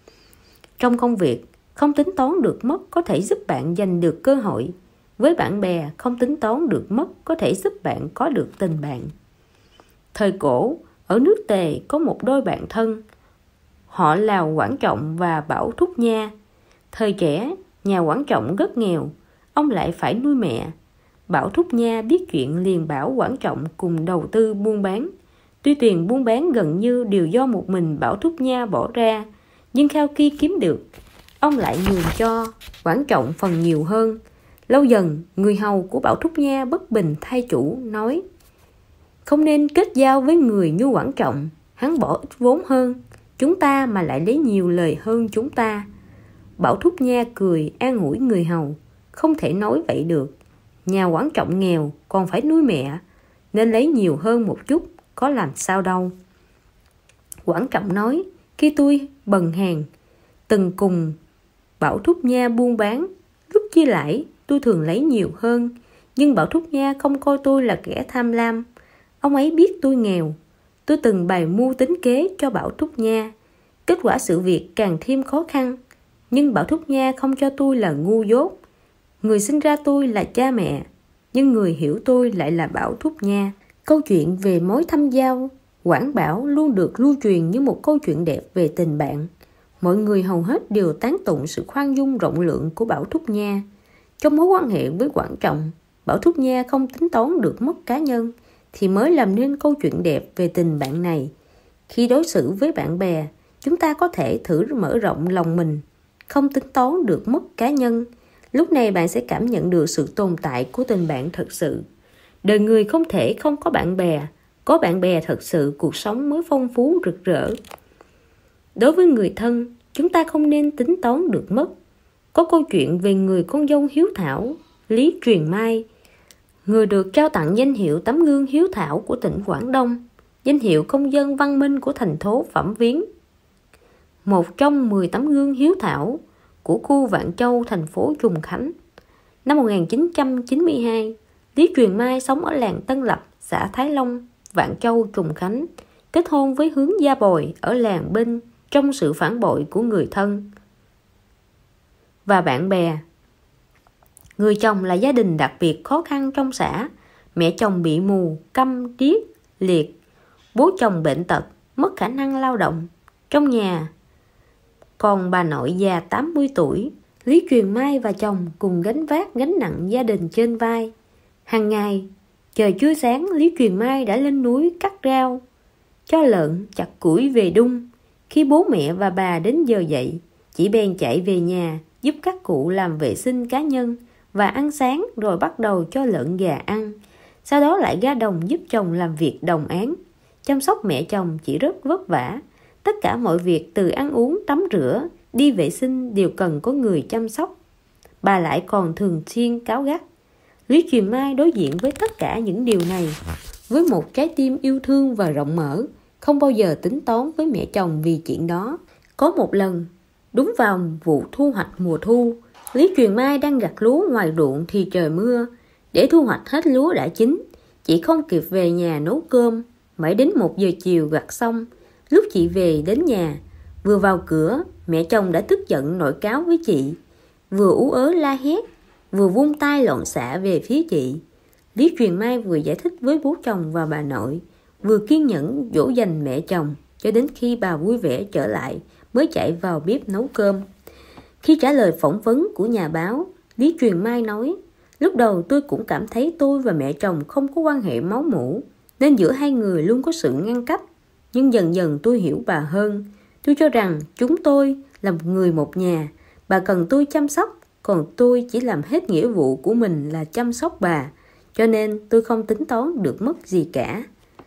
A: Trong công việc, không tính toán được mất có thể giúp bạn giành được cơ hội. Với bạn bè, không tính toán được mất có thể giúp bạn có được tình bạn. Thời cổ, ở nước Tề có một đôi bạn thân. Họ là Quảng Trọng và Bảo Thúc Nha. Thời trẻ, nhà Quảng Trọng rất nghèo, ông lại phải nuôi mẹ. Bảo Thúc Nha biết chuyện liền bảo Quảng Trọng cùng đầu tư buôn bán. Tuy tiền buôn bán gần như đều do một mình Bảo Thúc Nha bỏ ra, nhưng sau khi kiếm được, ông lại nhường cho Quảng Trọng phần nhiều hơn. Lâu dần, người hầu của Bảo Thúc Nha bất bình thay chủ, nói: "Không nên kết giao với người như Quảng Trọng, hắn bỏ ít vốn hơn chúng ta mà lại lấy nhiều lời hơn chúng ta." Bảo Thúc Nha cười an ủi người hầu: "Không thể nói vậy được. Nhà Quảng Trọng nghèo còn phải nuôi mẹ, nên lấy nhiều hơn một chút, có làm sao đâu." Quảng Trọng nói: "Khi tôi bần hàn, từng cùng Bảo Thúc Nha buôn bán, lúc chia lãi tôi thường lấy nhiều hơn. Nhưng Bảo Thúc Nha không coi tôi là kẻ tham lam. Ông ấy biết tôi nghèo. Tôi từng bày mưu tính kế cho Bảo Thúc Nha. Kết quả sự việc càng thêm khó khăn. Nhưng Bảo Thúc Nha không cho tôi là ngu dốt. Người sinh ra tôi là cha mẹ, nhưng người hiểu tôi lại là Bảo Thúc Nha." Câu chuyện về mối thâm giao Quảng Bảo luôn được lưu truyền như một câu chuyện đẹp về tình bạn. Mọi người hầu hết đều tán tụng sự khoan dung rộng lượng của Bảo Thúc Nha. Trong mối quan hệ với Quảng Trọng, Bảo Thúc Nha không tính toán được mất cá nhân thì mới làm nên câu chuyện đẹp về tình bạn này. Khi đối xử với bạn bè, chúng ta có thể thử mở rộng lòng mình, không tính toán được mất cá nhân. Lúc này bạn sẽ cảm nhận được sự tồn tại của tình bạn thật sự. Đời người không thể không có bạn bè. Có bạn bè thật sự, cuộc sống mới phong phú rực rỡ. Đối với người thân, chúng ta không nên tính toán được mất. Có câu chuyện về người con dâu hiếu thảo, Lý Truyền Mai, người được trao tặng danh hiệu tấm gương hiếu thảo của tỉnh Quảng Đông, danh hiệu công dân văn minh của thành phố Phẩm Viếng. Một trong mười tấm gương hiếu thảo của khu Vạn Châu, thành phố Trùng Khánh. Năm một nghìn chín trăm chín mươi hai, Lý Truyền Mai sống ở làng Tân Lập, xã Thái Long, Vạn Châu, Trùng Khánh, kết hôn với Hướng Gia Bồi ở làng bên trong sự phản bội của người thân và bạn bè. Người chồng là gia đình đặc biệt khó khăn trong xã. Mẹ chồng bị mù, câm, điếc, liệt. Bố chồng bệnh tật, mất khả năng lao động. Trong nhà còn bà nội già tám mươi tuổi. Lý Truyền Mai và chồng cùng gánh vác gánh nặng gia đình trên vai. Hàng ngày, trời chưa sáng, Lý Truyền Mai đã lên núi cắt rau, cho lợn, chặt củi về đun. Khi bố mẹ và bà đến giờ dậy, chị bèn chạy về nhà giúp các cụ làm vệ sinh cá nhân và ăn sáng, rồi bắt đầu cho lợn gà ăn. Sau đó lại ra đồng giúp chồng làm việc đồng áng. Chăm sóc mẹ chồng chỉ rất vất vả. Tất cả mọi việc từ ăn uống, tắm rửa, đi vệ sinh đều cần có người chăm sóc. Bà lại còn thường xuyên cáu gắt. Lý Truyền Mai đối diện với tất cả những điều này với một trái tim yêu thương và rộng mở, không bao giờ tính toán với mẹ chồng vì chuyện đó. Có một lần, đúng vào vụ thu hoạch mùa thu, Lý Truyền Mai đang gặt lúa ngoài ruộng thì trời mưa. Để thu hoạch hết lúa đã chín, chị không kịp về nhà nấu cơm. Mãi đến một giờ chiều gặt xong. Lúc chị về đến nhà, vừa vào cửa, mẹ chồng đã tức giận nội cáo với chị, vừa ú ớ la hét, vừa vung tay loạn xạ về phía chị. Lý Truyền Mai vừa giải thích với bố chồng và bà nội, vừa kiên nhẫn dỗ dành mẹ chồng, cho đến khi bà vui vẻ trở lại mới chạy vào bếp nấu cơm. Khi trả lời phỏng vấn của nhà báo, Lý Truyền Mai nói: lúc đầu tôi cũng cảm thấy tôi và mẹ chồng không có quan hệ máu mủ, nên giữa hai người luôn có sự ngăn cách. Nhưng dần dần tôi hiểu bà hơn. Tôi cho rằng chúng tôi là một người một nhà. Bà cần tôi chăm sóc, còn tôi chỉ làm hết nghĩa vụ của mình là chăm sóc bà. Cho nên tôi không tính toán được mất gì cả.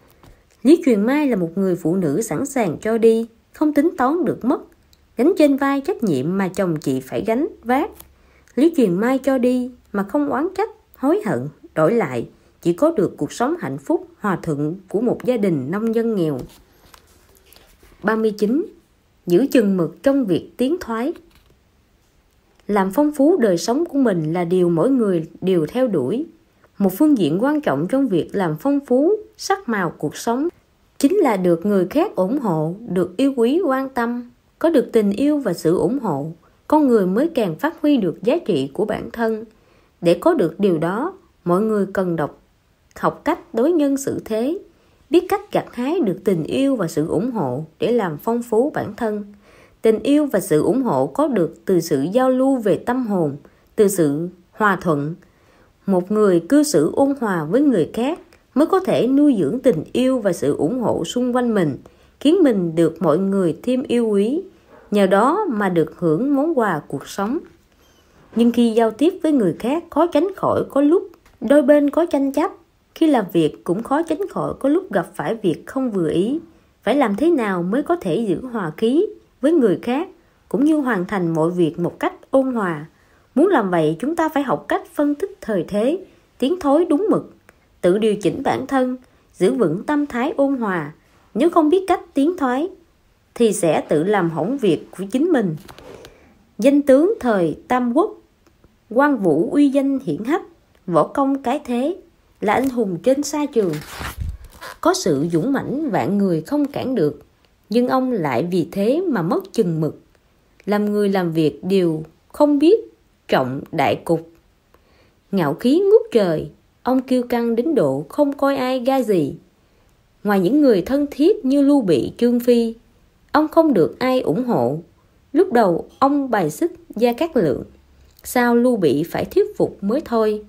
A: Lý Truyền Mai là một người phụ nữ sẵn sàng cho đi, không tính toán được mất, gánh trên vai trách nhiệm mà chồng chị phải gánh vác. Lý Truyền Mai cho đi mà không oán trách, hối hận, đổi lại chỉ có được cuộc sống hạnh phúc, hòa thuận của một gia đình nông dân nghèo. ba mươi chín. Giữ chừng mực trong việc tiến thoái. Làm phong phú đời sống của mình là điều mỗi người đều theo đuổi. Một phương diện quan trọng trong việc làm phong phú sắc màu cuộc sống chính là được người khác ủng hộ, được yêu quý quan tâm. Có được tình yêu và sự ủng hộ, con người mới càng phát huy được giá trị của bản thân. Để có được điều đó, mọi người cần đọc, học cách đối nhân xử thế, biết cách gặt hái được tình yêu và sự ủng hộ để làm phong phú bản thân. Tình yêu và sự ủng hộ có được từ sự giao lưu về tâm hồn, từ sự hòa thuận. Một người cư xử ôn hòa với người khác mới có thể nuôi dưỡng tình yêu và sự ủng hộ xung quanh mình, khiến mình được mọi người thêm yêu quý, nhờ đó mà được hưởng món quà cuộc sống. Nhưng khi giao tiếp với người khác, khó tránh khỏi có lúc đôi bên có tranh chấp. Khi làm việc cũng khó tránh khỏi có lúc gặp phải việc không vừa ý. Phải làm thế nào mới có thể giữ hòa khí với người khác, cũng như hoàn thành mọi việc một cách ôn hòa. Muốn làm vậy, chúng ta phải học cách phân tích thời thế, tiến thối đúng mực, tự điều chỉnh bản thân, giữ vững tâm thái ôn hòa. Nếu không biết cách tiến thoái, thì sẽ tự làm hỏng việc của chính mình. Danh tướng thời Tam Quốc, Quan Vũ uy danh hiển hách, võ công cái thế, là anh hùng trên sa trường. Có sự dũng mãnh vạn người không cản được, nhưng ông lại vì thế mà mất chừng mực. Làm người làm việc đều không biết trọng đại cục. Ngạo khí ngút trời, ông kiêu căng đến độ không coi ai ra gì. Ngoài những người thân thiết như Lưu Bị, Trương Phi, ông không được ai ủng hộ. Lúc đầu ông bài xích Gia Cát Lượng, sau Lưu Bị phải thuyết phục mới thôi.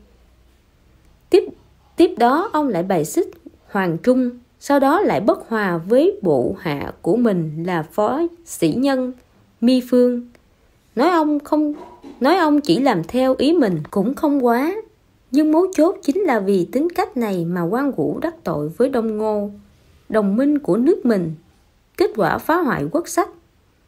A: Tiếp, tiếp đó ông lại bài xích Hoàng Trung, sau đó lại bất hòa với bộ hạ của mình là Phó Sĩ Nhân, Mi Phương. Nói ông không nói ông chỉ làm theo ý mình cũng không quá, nhưng mấu chốt chính là vì tính cách này mà Quan Vũ đắc tội với Đông Ngô, đồng minh của nước mình, kết quả phá hoại quốc sách.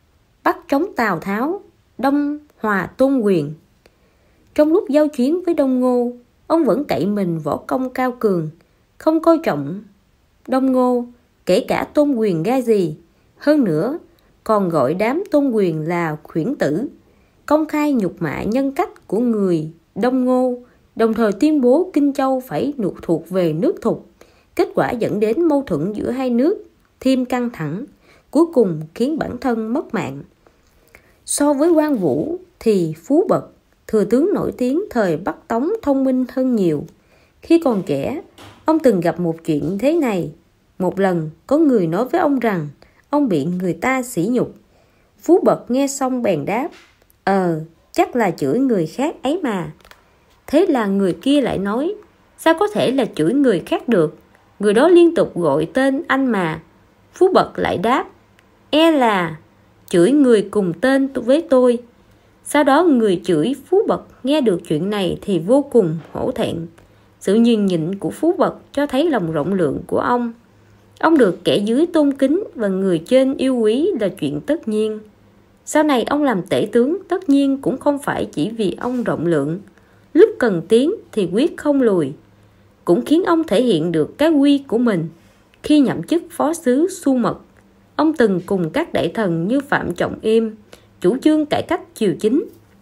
A: bắt chống Tào Tháo, Đông Hòa tôn quyền. Trong lúc giao chiến với Đông Ngô, ông vẫn cậy mình võ công cao cường, không coi trọng Đông Ngô, kể cả tôn quyền ra gì. Hơn nữa, còn gọi đám tôn quyền là khuyển tử, công khai nhục mạ nhân cách của người Đông Ngô, đồng thời tuyên bố Kinh Châu phải thuộc về nước Thục. Kết quả dẫn đến mâu thuẫn giữa hai nước thêm căng thẳng, cuối cùng khiến bản thân mất mạng. So với Quan Vũ thì Phú Bật, thừa tướng nổi tiếng thời Bắc Tống, thông minh hơn nhiều. Khi còn trẻ, ông từng gặp một chuyện thế này. Một lần có người nói với ông rằng ông bị người ta sỉ nhục. Phú Bật nghe xong bèn đáp: Ờ, chắc là chửi người khác ấy mà. Thế là người kia lại nói: Sao có thể là chửi người khác được? Người đó liên tục gọi tên anh mà. Phú Bật lại đáp: E là chửi người cùng tên với tôi. Sau đó người chửi Phú Bật nghe được chuyện này thì vô cùng hổ thẹn. Sự nhường nhịn của Phú Bật cho thấy lòng rộng lượng của ông. Ông được kẻ dưới tôn kính và người trên yêu quý là chuyện tất nhiên. Sau này ông làm tể tướng tất nhiên cũng không phải chỉ vì ông rộng lượng, lúc cần tiến thì quyết không lùi, cũng khiến ông thể hiện được cái uy của mình. Khi nhậm chức phó sứ Xu Mật, ông từng cùng các đại thần như Phạm Trọng Im chủ trương cải cách triều chính.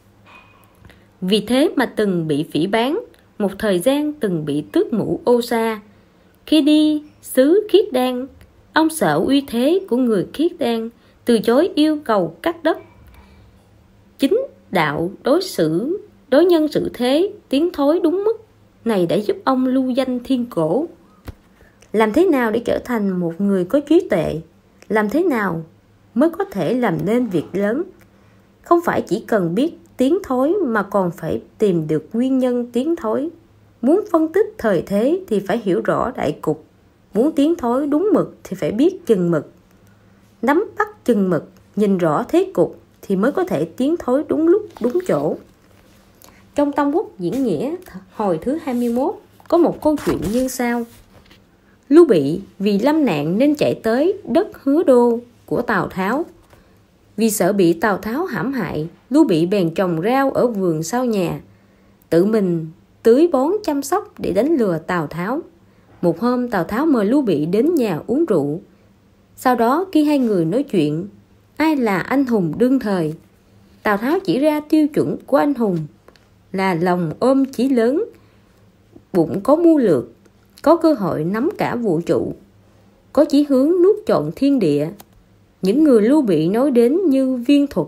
A: Vì thế mà từng bị phỉ báng, một thời gian từng bị tước mũ ô sa. Khi đi xứ Khiết Đan, ông sợ uy thế của người Khiết Đan, từ chối yêu cầu cắt đất. Chính đạo đối xử, đối nhân xử thế, tiến thối đúng mức này đã giúp ông lưu danh thiên cổ. Làm thế nào để trở thành một người có trí tuệ? Làm thế nào mới có thể làm nên việc lớn? Không phải chỉ cần biết tiến thối mà còn phải tìm được nguyên nhân tiến thối. Muốn phân tích thời thế thì phải hiểu rõ đại cục. Muốn tiến thối đúng mực thì phải biết chừng mực. Nắm bắt chừng mực, nhìn rõ thế cục thì mới có thể tiến thối đúng lúc, đúng chỗ. Trong Tam Quốc diễn nghĩa hồi thứ hai mươi mốt có một câu chuyện như sau. Lưu Bị vì lâm nạn nên chạy tới đất Hứa Đô của Tào Tháo. Vì sợ bị Tào Tháo hãm hại, Lưu Bị bèn trồng rau ở vườn sau nhà, tự mình tưới bón chăm sóc để đánh lừa Tào Tháo. Một hôm Tào Tháo mời Lưu Bị đến nhà uống rượu. Sau đó khi hai người nói chuyện ai là anh hùng đương thời, Tào Tháo chỉ ra tiêu chuẩn của anh hùng là lòng ôm chí lớn, bụng có mưu lược, có cơ hội nắm cả vũ trụ, có chí hướng nuốt trọn thiên địa. Những người Lưu Bị nói đến như Viên Thuật,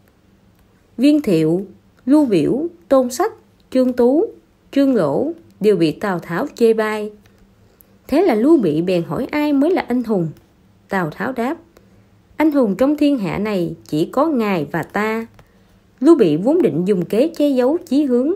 A: Viên Thiệu, Lưu Biểu, Tôn Sách, Trương Tú, Trương Lỗ đều bị Tào Tháo chê bai. Thế là Lưu Bị bèn hỏi ai mới là anh hùng. Tào Tháo đáp: Anh hùng trong thiên hạ này chỉ có ngài và ta. Lưu Bị vốn định dùng kế che giấu chí hướng,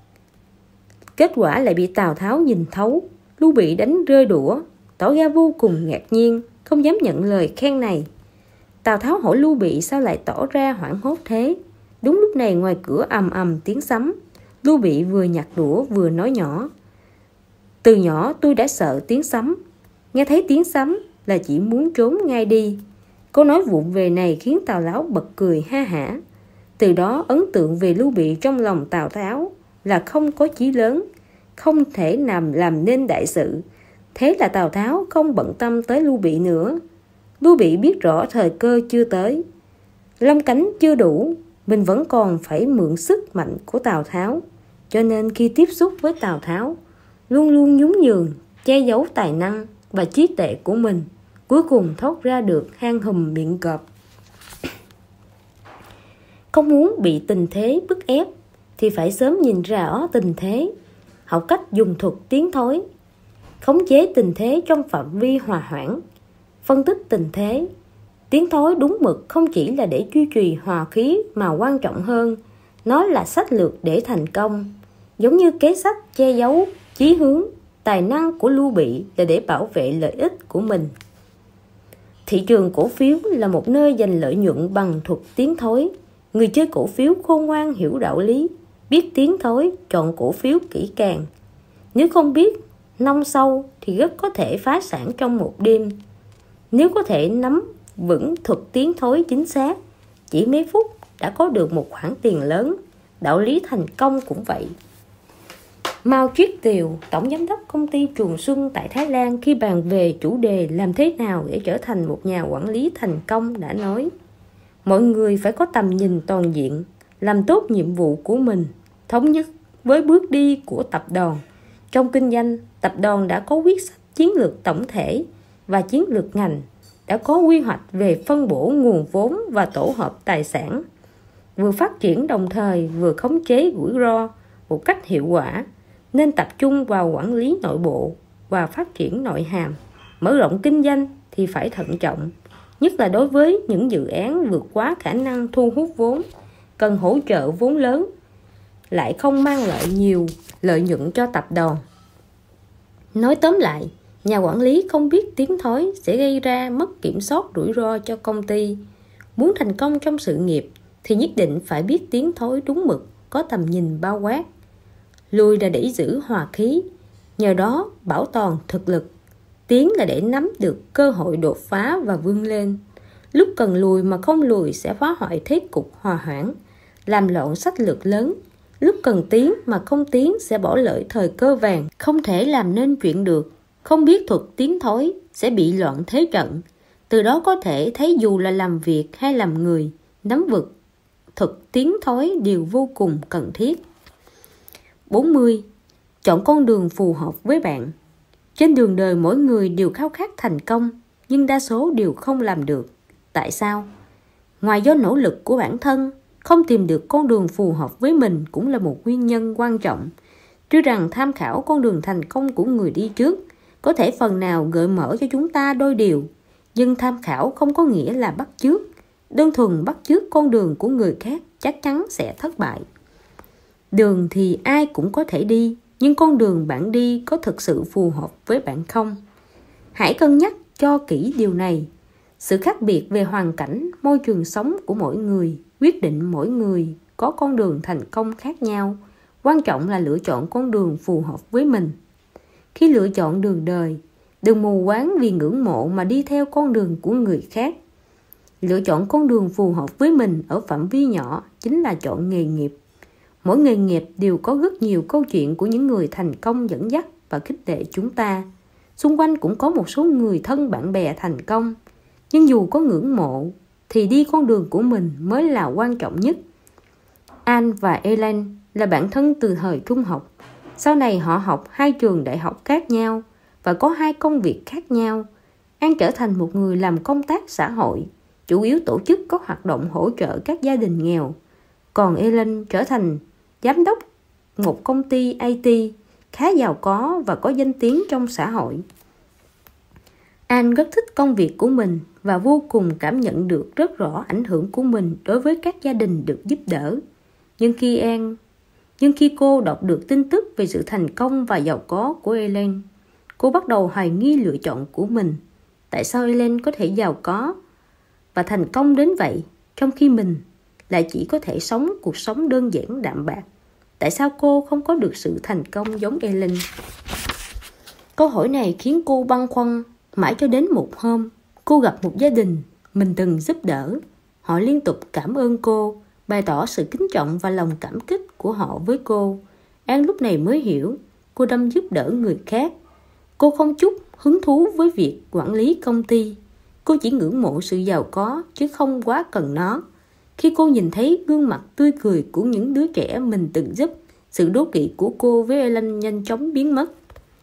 A: kết quả lại bị Tào Tháo nhìn thấu. Lưu Bị đánh rơi đũa, tỏ ra vô cùng ngạc nhiên, không dám nhận lời khen này. Tào Tháo hỏi Lưu Bị sao lại tỏ ra hoảng hốt thế. Đúng lúc này ngoài cửa ầm ầm tiếng sấm. Lưu Bị vừa nhặt đũa vừa nói nhỏ: Từ nhỏ tôi đã sợ tiếng sấm, nghe thấy tiếng sấm là chỉ muốn trốn ngay đi. Câu nói vụng về này khiến Tào Tháo bật cười ha hả. Từ đó ấn tượng về Lưu Bị trong lòng Tào Tháo là không có chí lớn, không thể làm làm nên đại sự. Thế là Tào Tháo không bận tâm tới Lưu Bị nữa. Lưu Bị biết rõ thời cơ chưa tới, lông cánh chưa đủ, mình vẫn còn phải mượn sức mạnh của Tào Tháo. Cho nên khi tiếp xúc với Tào Tháo, luôn luôn nhún nhường, che giấu tài năng và trí tuệ của mình, cuối cùng thốt ra được hang hùm miệng cọp. Không muốn bị tình thế bức ép thì phải sớm nhìn rõ tình thế, học cách dùng thuật tiến thối, khống chế tình thế trong phạm vi hòa hoãn, phân tích tình thế. Tiến thối đúng mực không chỉ là để duy trì hòa khí mà quan trọng hơn, nó là sách lược để thành công. Giống như kế sách che giấu chí hướng, tài năng của Lưu Bị là để bảo vệ lợi ích của mình. Thị trường cổ phiếu là một nơi giành lợi nhuận bằng thuật tiến thối. Người chơi cổ phiếu khôn ngoan hiểu đạo lý, biết tiến thối, chọn cổ phiếu kỹ càng. Nếu không biết nông sâu thì rất có thể phá sản trong một đêm. Nếu có thể nắm vững thuật tiến thối chính xác, chỉ mấy phút đã có được một khoản tiền lớn. Đạo lý thành công cũng vậy. Mao Triết Tiều, tổng giám đốc công ty Trường Xuân tại Thái Lan, khi bàn về chủ đề làm thế nào để trở thành một nhà quản lý thành công đã nói: mọi người phải có tầm nhìn toàn diện, làm tốt nhiệm vụ của mình, thống nhất với bước đi của tập đoàn. Trong kinh doanh, tập đoàn đã có quyết sách chiến lược tổng thể và chiến lược ngành, đã có quy hoạch về phân bổ nguồn vốn và tổ hợp tài sản, vừa phát triển đồng thời vừa khống chế rủi ro một cách hiệu quả, nên tập trung vào quản lý nội bộ và phát triển nội hàm. Mở rộng kinh doanh thì phải thận trọng, nhất là đối với những dự án vượt quá khả năng thu hút vốn, cần hỗ trợ vốn lớn, lại không mang lại nhiều lợi nhuận cho tập đoàn. Nói tóm lại, nhà quản lý không biết tiến thối sẽ gây ra mất kiểm soát rủi ro cho công ty. Muốn thành công trong sự nghiệp thì nhất định phải biết tiến thối đúng mực, có tầm nhìn bao quát. Lùi là để giữ hòa khí, nhờ đó bảo toàn thực lực. Tiến là để nắm được cơ hội đột phá và vươn lên. Lúc cần lùi mà không lùi sẽ phá hoại thế cục hòa hoãn, làm loạn sách lược lớn. Lúc cần tiến mà không tiến sẽ bỏ lỡ thời cơ vàng, không thể làm nên chuyện được. Không biết thuật tiến thối sẽ bị loạn thế trận. Từ đó có thể thấy dù là làm việc hay làm người, nắm vực thuật tiến thối đều vô cùng cần thiết. bốn mươi. Chọn con đường phù hợp với bạn. Trên đường đời mỗi người đều khao khát thành công, nhưng đa số đều không làm được. Tại sao? Ngoài do nỗ lực của bản thân, không tìm được con đường phù hợp với mình cũng là một nguyên nhân quan trọng. Tuy rằng tham khảo con đường thành công của người đi trước có thể phần nào gợi mở cho chúng ta đôi điều, nhưng tham khảo không có nghĩa là bắt chước. Đơn thuần bắt chước con đường của người khác chắc chắn sẽ thất bại. Đường thì ai cũng có thể đi, nhưng con đường bạn đi có thực sự phù hợp với bạn không? Hãy cân nhắc cho kỹ điều này. Sự khác biệt về hoàn cảnh, môi trường sống của mỗi người quyết định mỗi người có con đường thành công khác nhau. Quan trọng là lựa chọn con đường phù hợp với mình. Khi lựa chọn đường đời, đừng mù quáng vì ngưỡng mộ mà đi theo con đường của người khác. Lựa chọn con đường phù hợp với mình ở phạm vi nhỏ chính là chọn nghề nghiệp. Mỗi nghề nghiệp đều có rất nhiều câu chuyện của những người thành công dẫn dắt và khích lệ chúng ta. Xung quanh cũng có một số người thân bạn bè thành công. Nhưng dù có ngưỡng mộ, thì đi con đường của mình mới là quan trọng nhất. Anne và Ellen là bạn thân từ thời trung học. Sau này họ học hai trường đại học khác nhau và có hai công việc khác nhau. Anne trở thành một người làm công tác xã hội, chủ yếu tổ chức các hoạt động hỗ trợ các gia đình nghèo. Còn Ellen trở thành giám đốc một công ty i tê khá giàu có và có danh tiếng trong xã hội. Anne rất thích công việc của mình và vô cùng cảm nhận được rất rõ ảnh hưởng của mình đối với các gia đình được giúp đỡ. Nhưng khi Anne, nhưng khi cô đọc được tin tức về sự thành công và giàu có của Ellen, cô bắt đầu hoài nghi lựa chọn của mình. Tại sao Ellen có thể giàu có và thành công đến vậy, trong khi mình lại chỉ có thể sống cuộc sống đơn giản đạm bạc? Tại sao cô không có được sự thành công giống Ellen? Câu hỏi này khiến cô băn khoăn mãi cho đến một hôm, cô gặp một gia đình mình từng giúp đỡ. Họ liên tục cảm ơn cô, bày tỏ sự kính trọng và lòng cảm kích của họ với cô. An lúc này mới hiểu, cô đâm giúp đỡ người khác. Cô không chút hứng thú với việc quản lý công ty. Cô chỉ ngưỡng mộ sự giàu có chứ không quá cần nó. Khi cô nhìn thấy gương mặt tươi cười của những đứa trẻ mình từng giúp, sự đố kỵ của cô với Ellen nhanh chóng biến mất.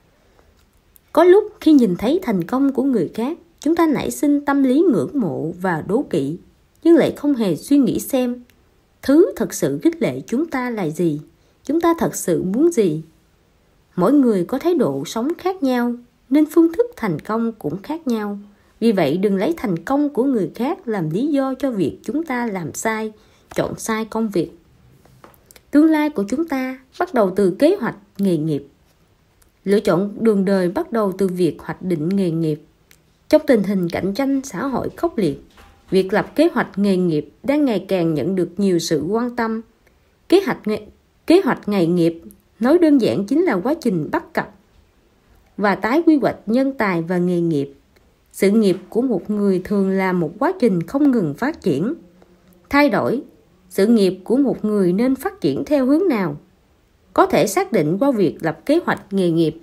A: Có lúc khi nhìn thấy thành công của người khác, chúng ta nảy sinh tâm lý ngưỡng mộ và đố kỵ, nhưng lại không hề suy nghĩ xem thứ thật sự khích lệ chúng ta là gì, chúng ta thật sự muốn gì. Mỗi người có thái độ sống khác nhau, nên phương thức thành công cũng khác nhau. Vì vậy đừng lấy thành công của người khác làm lý do cho việc chúng ta làm sai, chọn sai công việc. Tương lai của chúng ta bắt đầu từ kế hoạch nghề nghiệp. Lựa chọn đường đời bắt đầu từ việc hoạch định nghề nghiệp. Trong tình hình cạnh tranh xã hội khốc liệt, việc lập kế hoạch nghề nghiệp đang ngày càng nhận được nhiều sự quan tâm. Kế hoạch, nghề, kế hoạch nghề nghiệp nói đơn giản chính là quá trình bắt cặp và tái quy hoạch nhân tài và nghề nghiệp. Sự nghiệp của một người thường là một quá trình không ngừng phát triển. Thay đổi, sự nghiệp của một người nên phát triển theo hướng nào? Có thể xác định qua việc lập kế hoạch nghề nghiệp.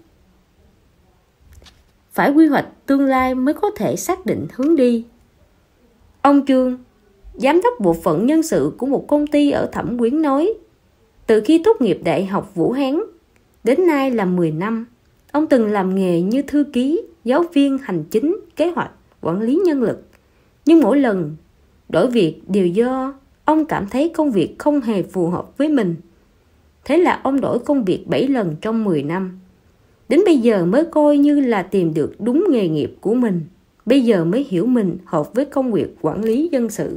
A: Phải quy hoạch tương lai mới có thể xác định hướng đi. Ông Trương, giám đốc bộ phận nhân sự của một công ty ở Thẩm Quyến nói, từ khi tốt nghiệp Đại học Vũ Hán đến nay là mười năm, ông từng làm nghề như thư ký, giáo viên hành chính, kế hoạch, quản lý nhân lực. Nhưng mỗi lần đổi việc đều do ông cảm thấy công việc không hề phù hợp với mình. Thế là ông đổi công việc bảy lần trong mười năm. Đến bây giờ mới coi như là tìm được đúng nghề nghiệp của mình. Bây giờ mới hiểu mình hợp với công việc quản lý nhân sự.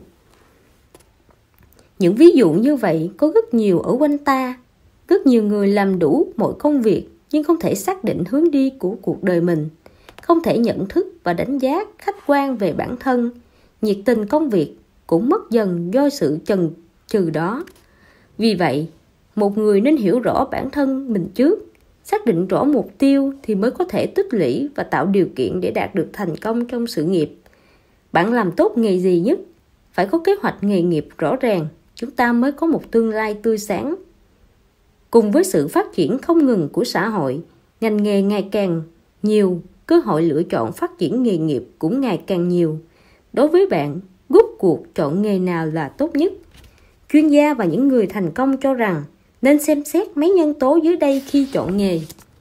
A: Những ví dụ như vậy có rất nhiều ở quanh ta. Rất nhiều người làm đủ mọi công việc nhưng không thể xác định hướng đi của cuộc đời mình, không thể nhận thức và đánh giá khách quan về bản thân. Nhiệt tình công việc cũng mất dần do sự chần chừ đó. Vì vậy, một người nên hiểu rõ bản thân mình trước, xác định rõ mục tiêu thì mới có thể tích lũy và tạo điều kiện để đạt được thành công trong sự nghiệp. Bạn làm tốt nghề gì nhất? Phải có kế hoạch nghề nghiệp rõ ràng, chúng ta mới có một tương lai tươi sáng. Cùng với sự phát triển không ngừng của xã hội, ngành nghề ngày càng nhiều, cơ hội lựa chọn phát triển nghề nghiệp cũng ngày càng nhiều. Đối với bạn, rốt cuộc chọn nghề nào là tốt nhất? Chuyên gia và những người thành công cho rằng nên xem xét mấy nhân tố dưới đây khi chọn nghề.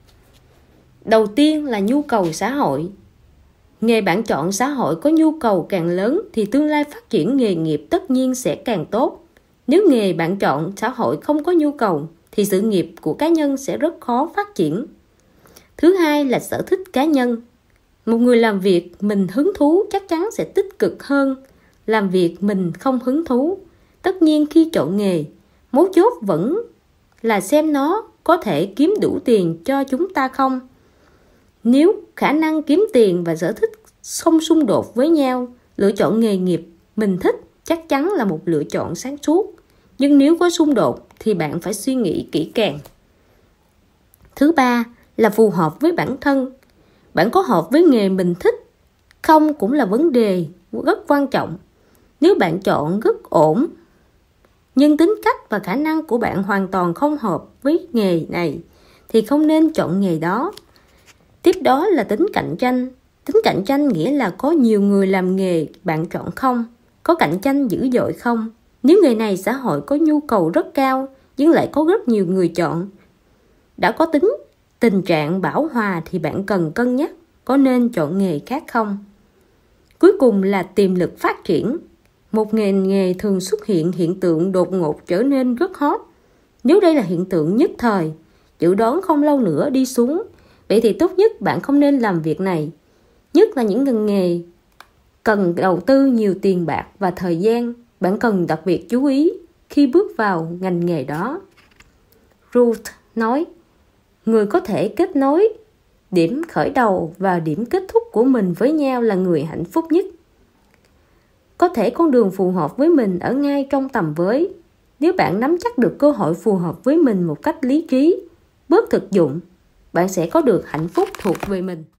A: Đầu tiên là nhu cầu xã hội. Nghề bạn chọn xã hội có nhu cầu càng lớn thì tương lai phát triển nghề nghiệp tất nhiên sẽ càng tốt. Nếu nghề bạn chọn xã hội không có nhu cầu thì sự nghiệp của cá nhân sẽ rất khó phát triển. Thứ hai là sở thích cá nhân. Một người làm việc mình hứng thú chắc chắn sẽ tích cực hơn làm việc mình không hứng thú. Tất nhiên khi chọn nghề, mấu chốt vẫn là xem nó có thể kiếm đủ tiền cho chúng ta không. Nếu khả năng kiếm tiền và sở thích không xung đột với nhau, lựa chọn nghề nghiệp mình thích chắc chắn là một lựa chọn sáng suốt. Nhưng nếu có xung đột thì bạn phải suy nghĩ kỹ càng. Thứ ba là phù hợp với bản thân. Bạn có hợp với nghề mình thích không cũng là vấn đề rất quan trọng. Nếu bạn chọn rất ổn, nhưng tính cách và khả năng của bạn hoàn toàn không hợp với nghề này, thì không nên chọn nghề đó. Tiếp đó là tính cạnh tranh. Tính cạnh tranh nghĩa là có nhiều người làm nghề bạn chọn không, có cạnh tranh dữ dội không. Nếu nghề này xã hội có nhu cầu rất cao, nhưng lại có rất nhiều người chọn, đã có tính tình trạng bão hòa thì bạn cần cân nhắc có nên chọn nghề khác không. Cuối cùng là tiềm lực phát triển. Một nghề nghề thường xuất hiện hiện tượng đột ngột trở nên rất hot. Nếu đây là hiện tượng nhất thời, dự đoán không lâu nữa đi xuống, vậy thì tốt nhất bạn không nên làm việc này. Nhất là những ngành nghề cần đầu tư nhiều tiền bạc và thời gian, bạn cần đặc biệt chú ý khi bước vào ngành nghề đó. Ruth nói, người có thể kết nối điểm khởi đầu và điểm kết thúc của mình với nhau là người hạnh phúc nhất. Có thể con đường phù hợp với mình ở ngay trong tầm với. Nếu bạn nắm chắc được cơ hội phù hợp với mình một cách lý trí, bớt thực dụng, bạn sẽ có được hạnh phúc thuộc về mình.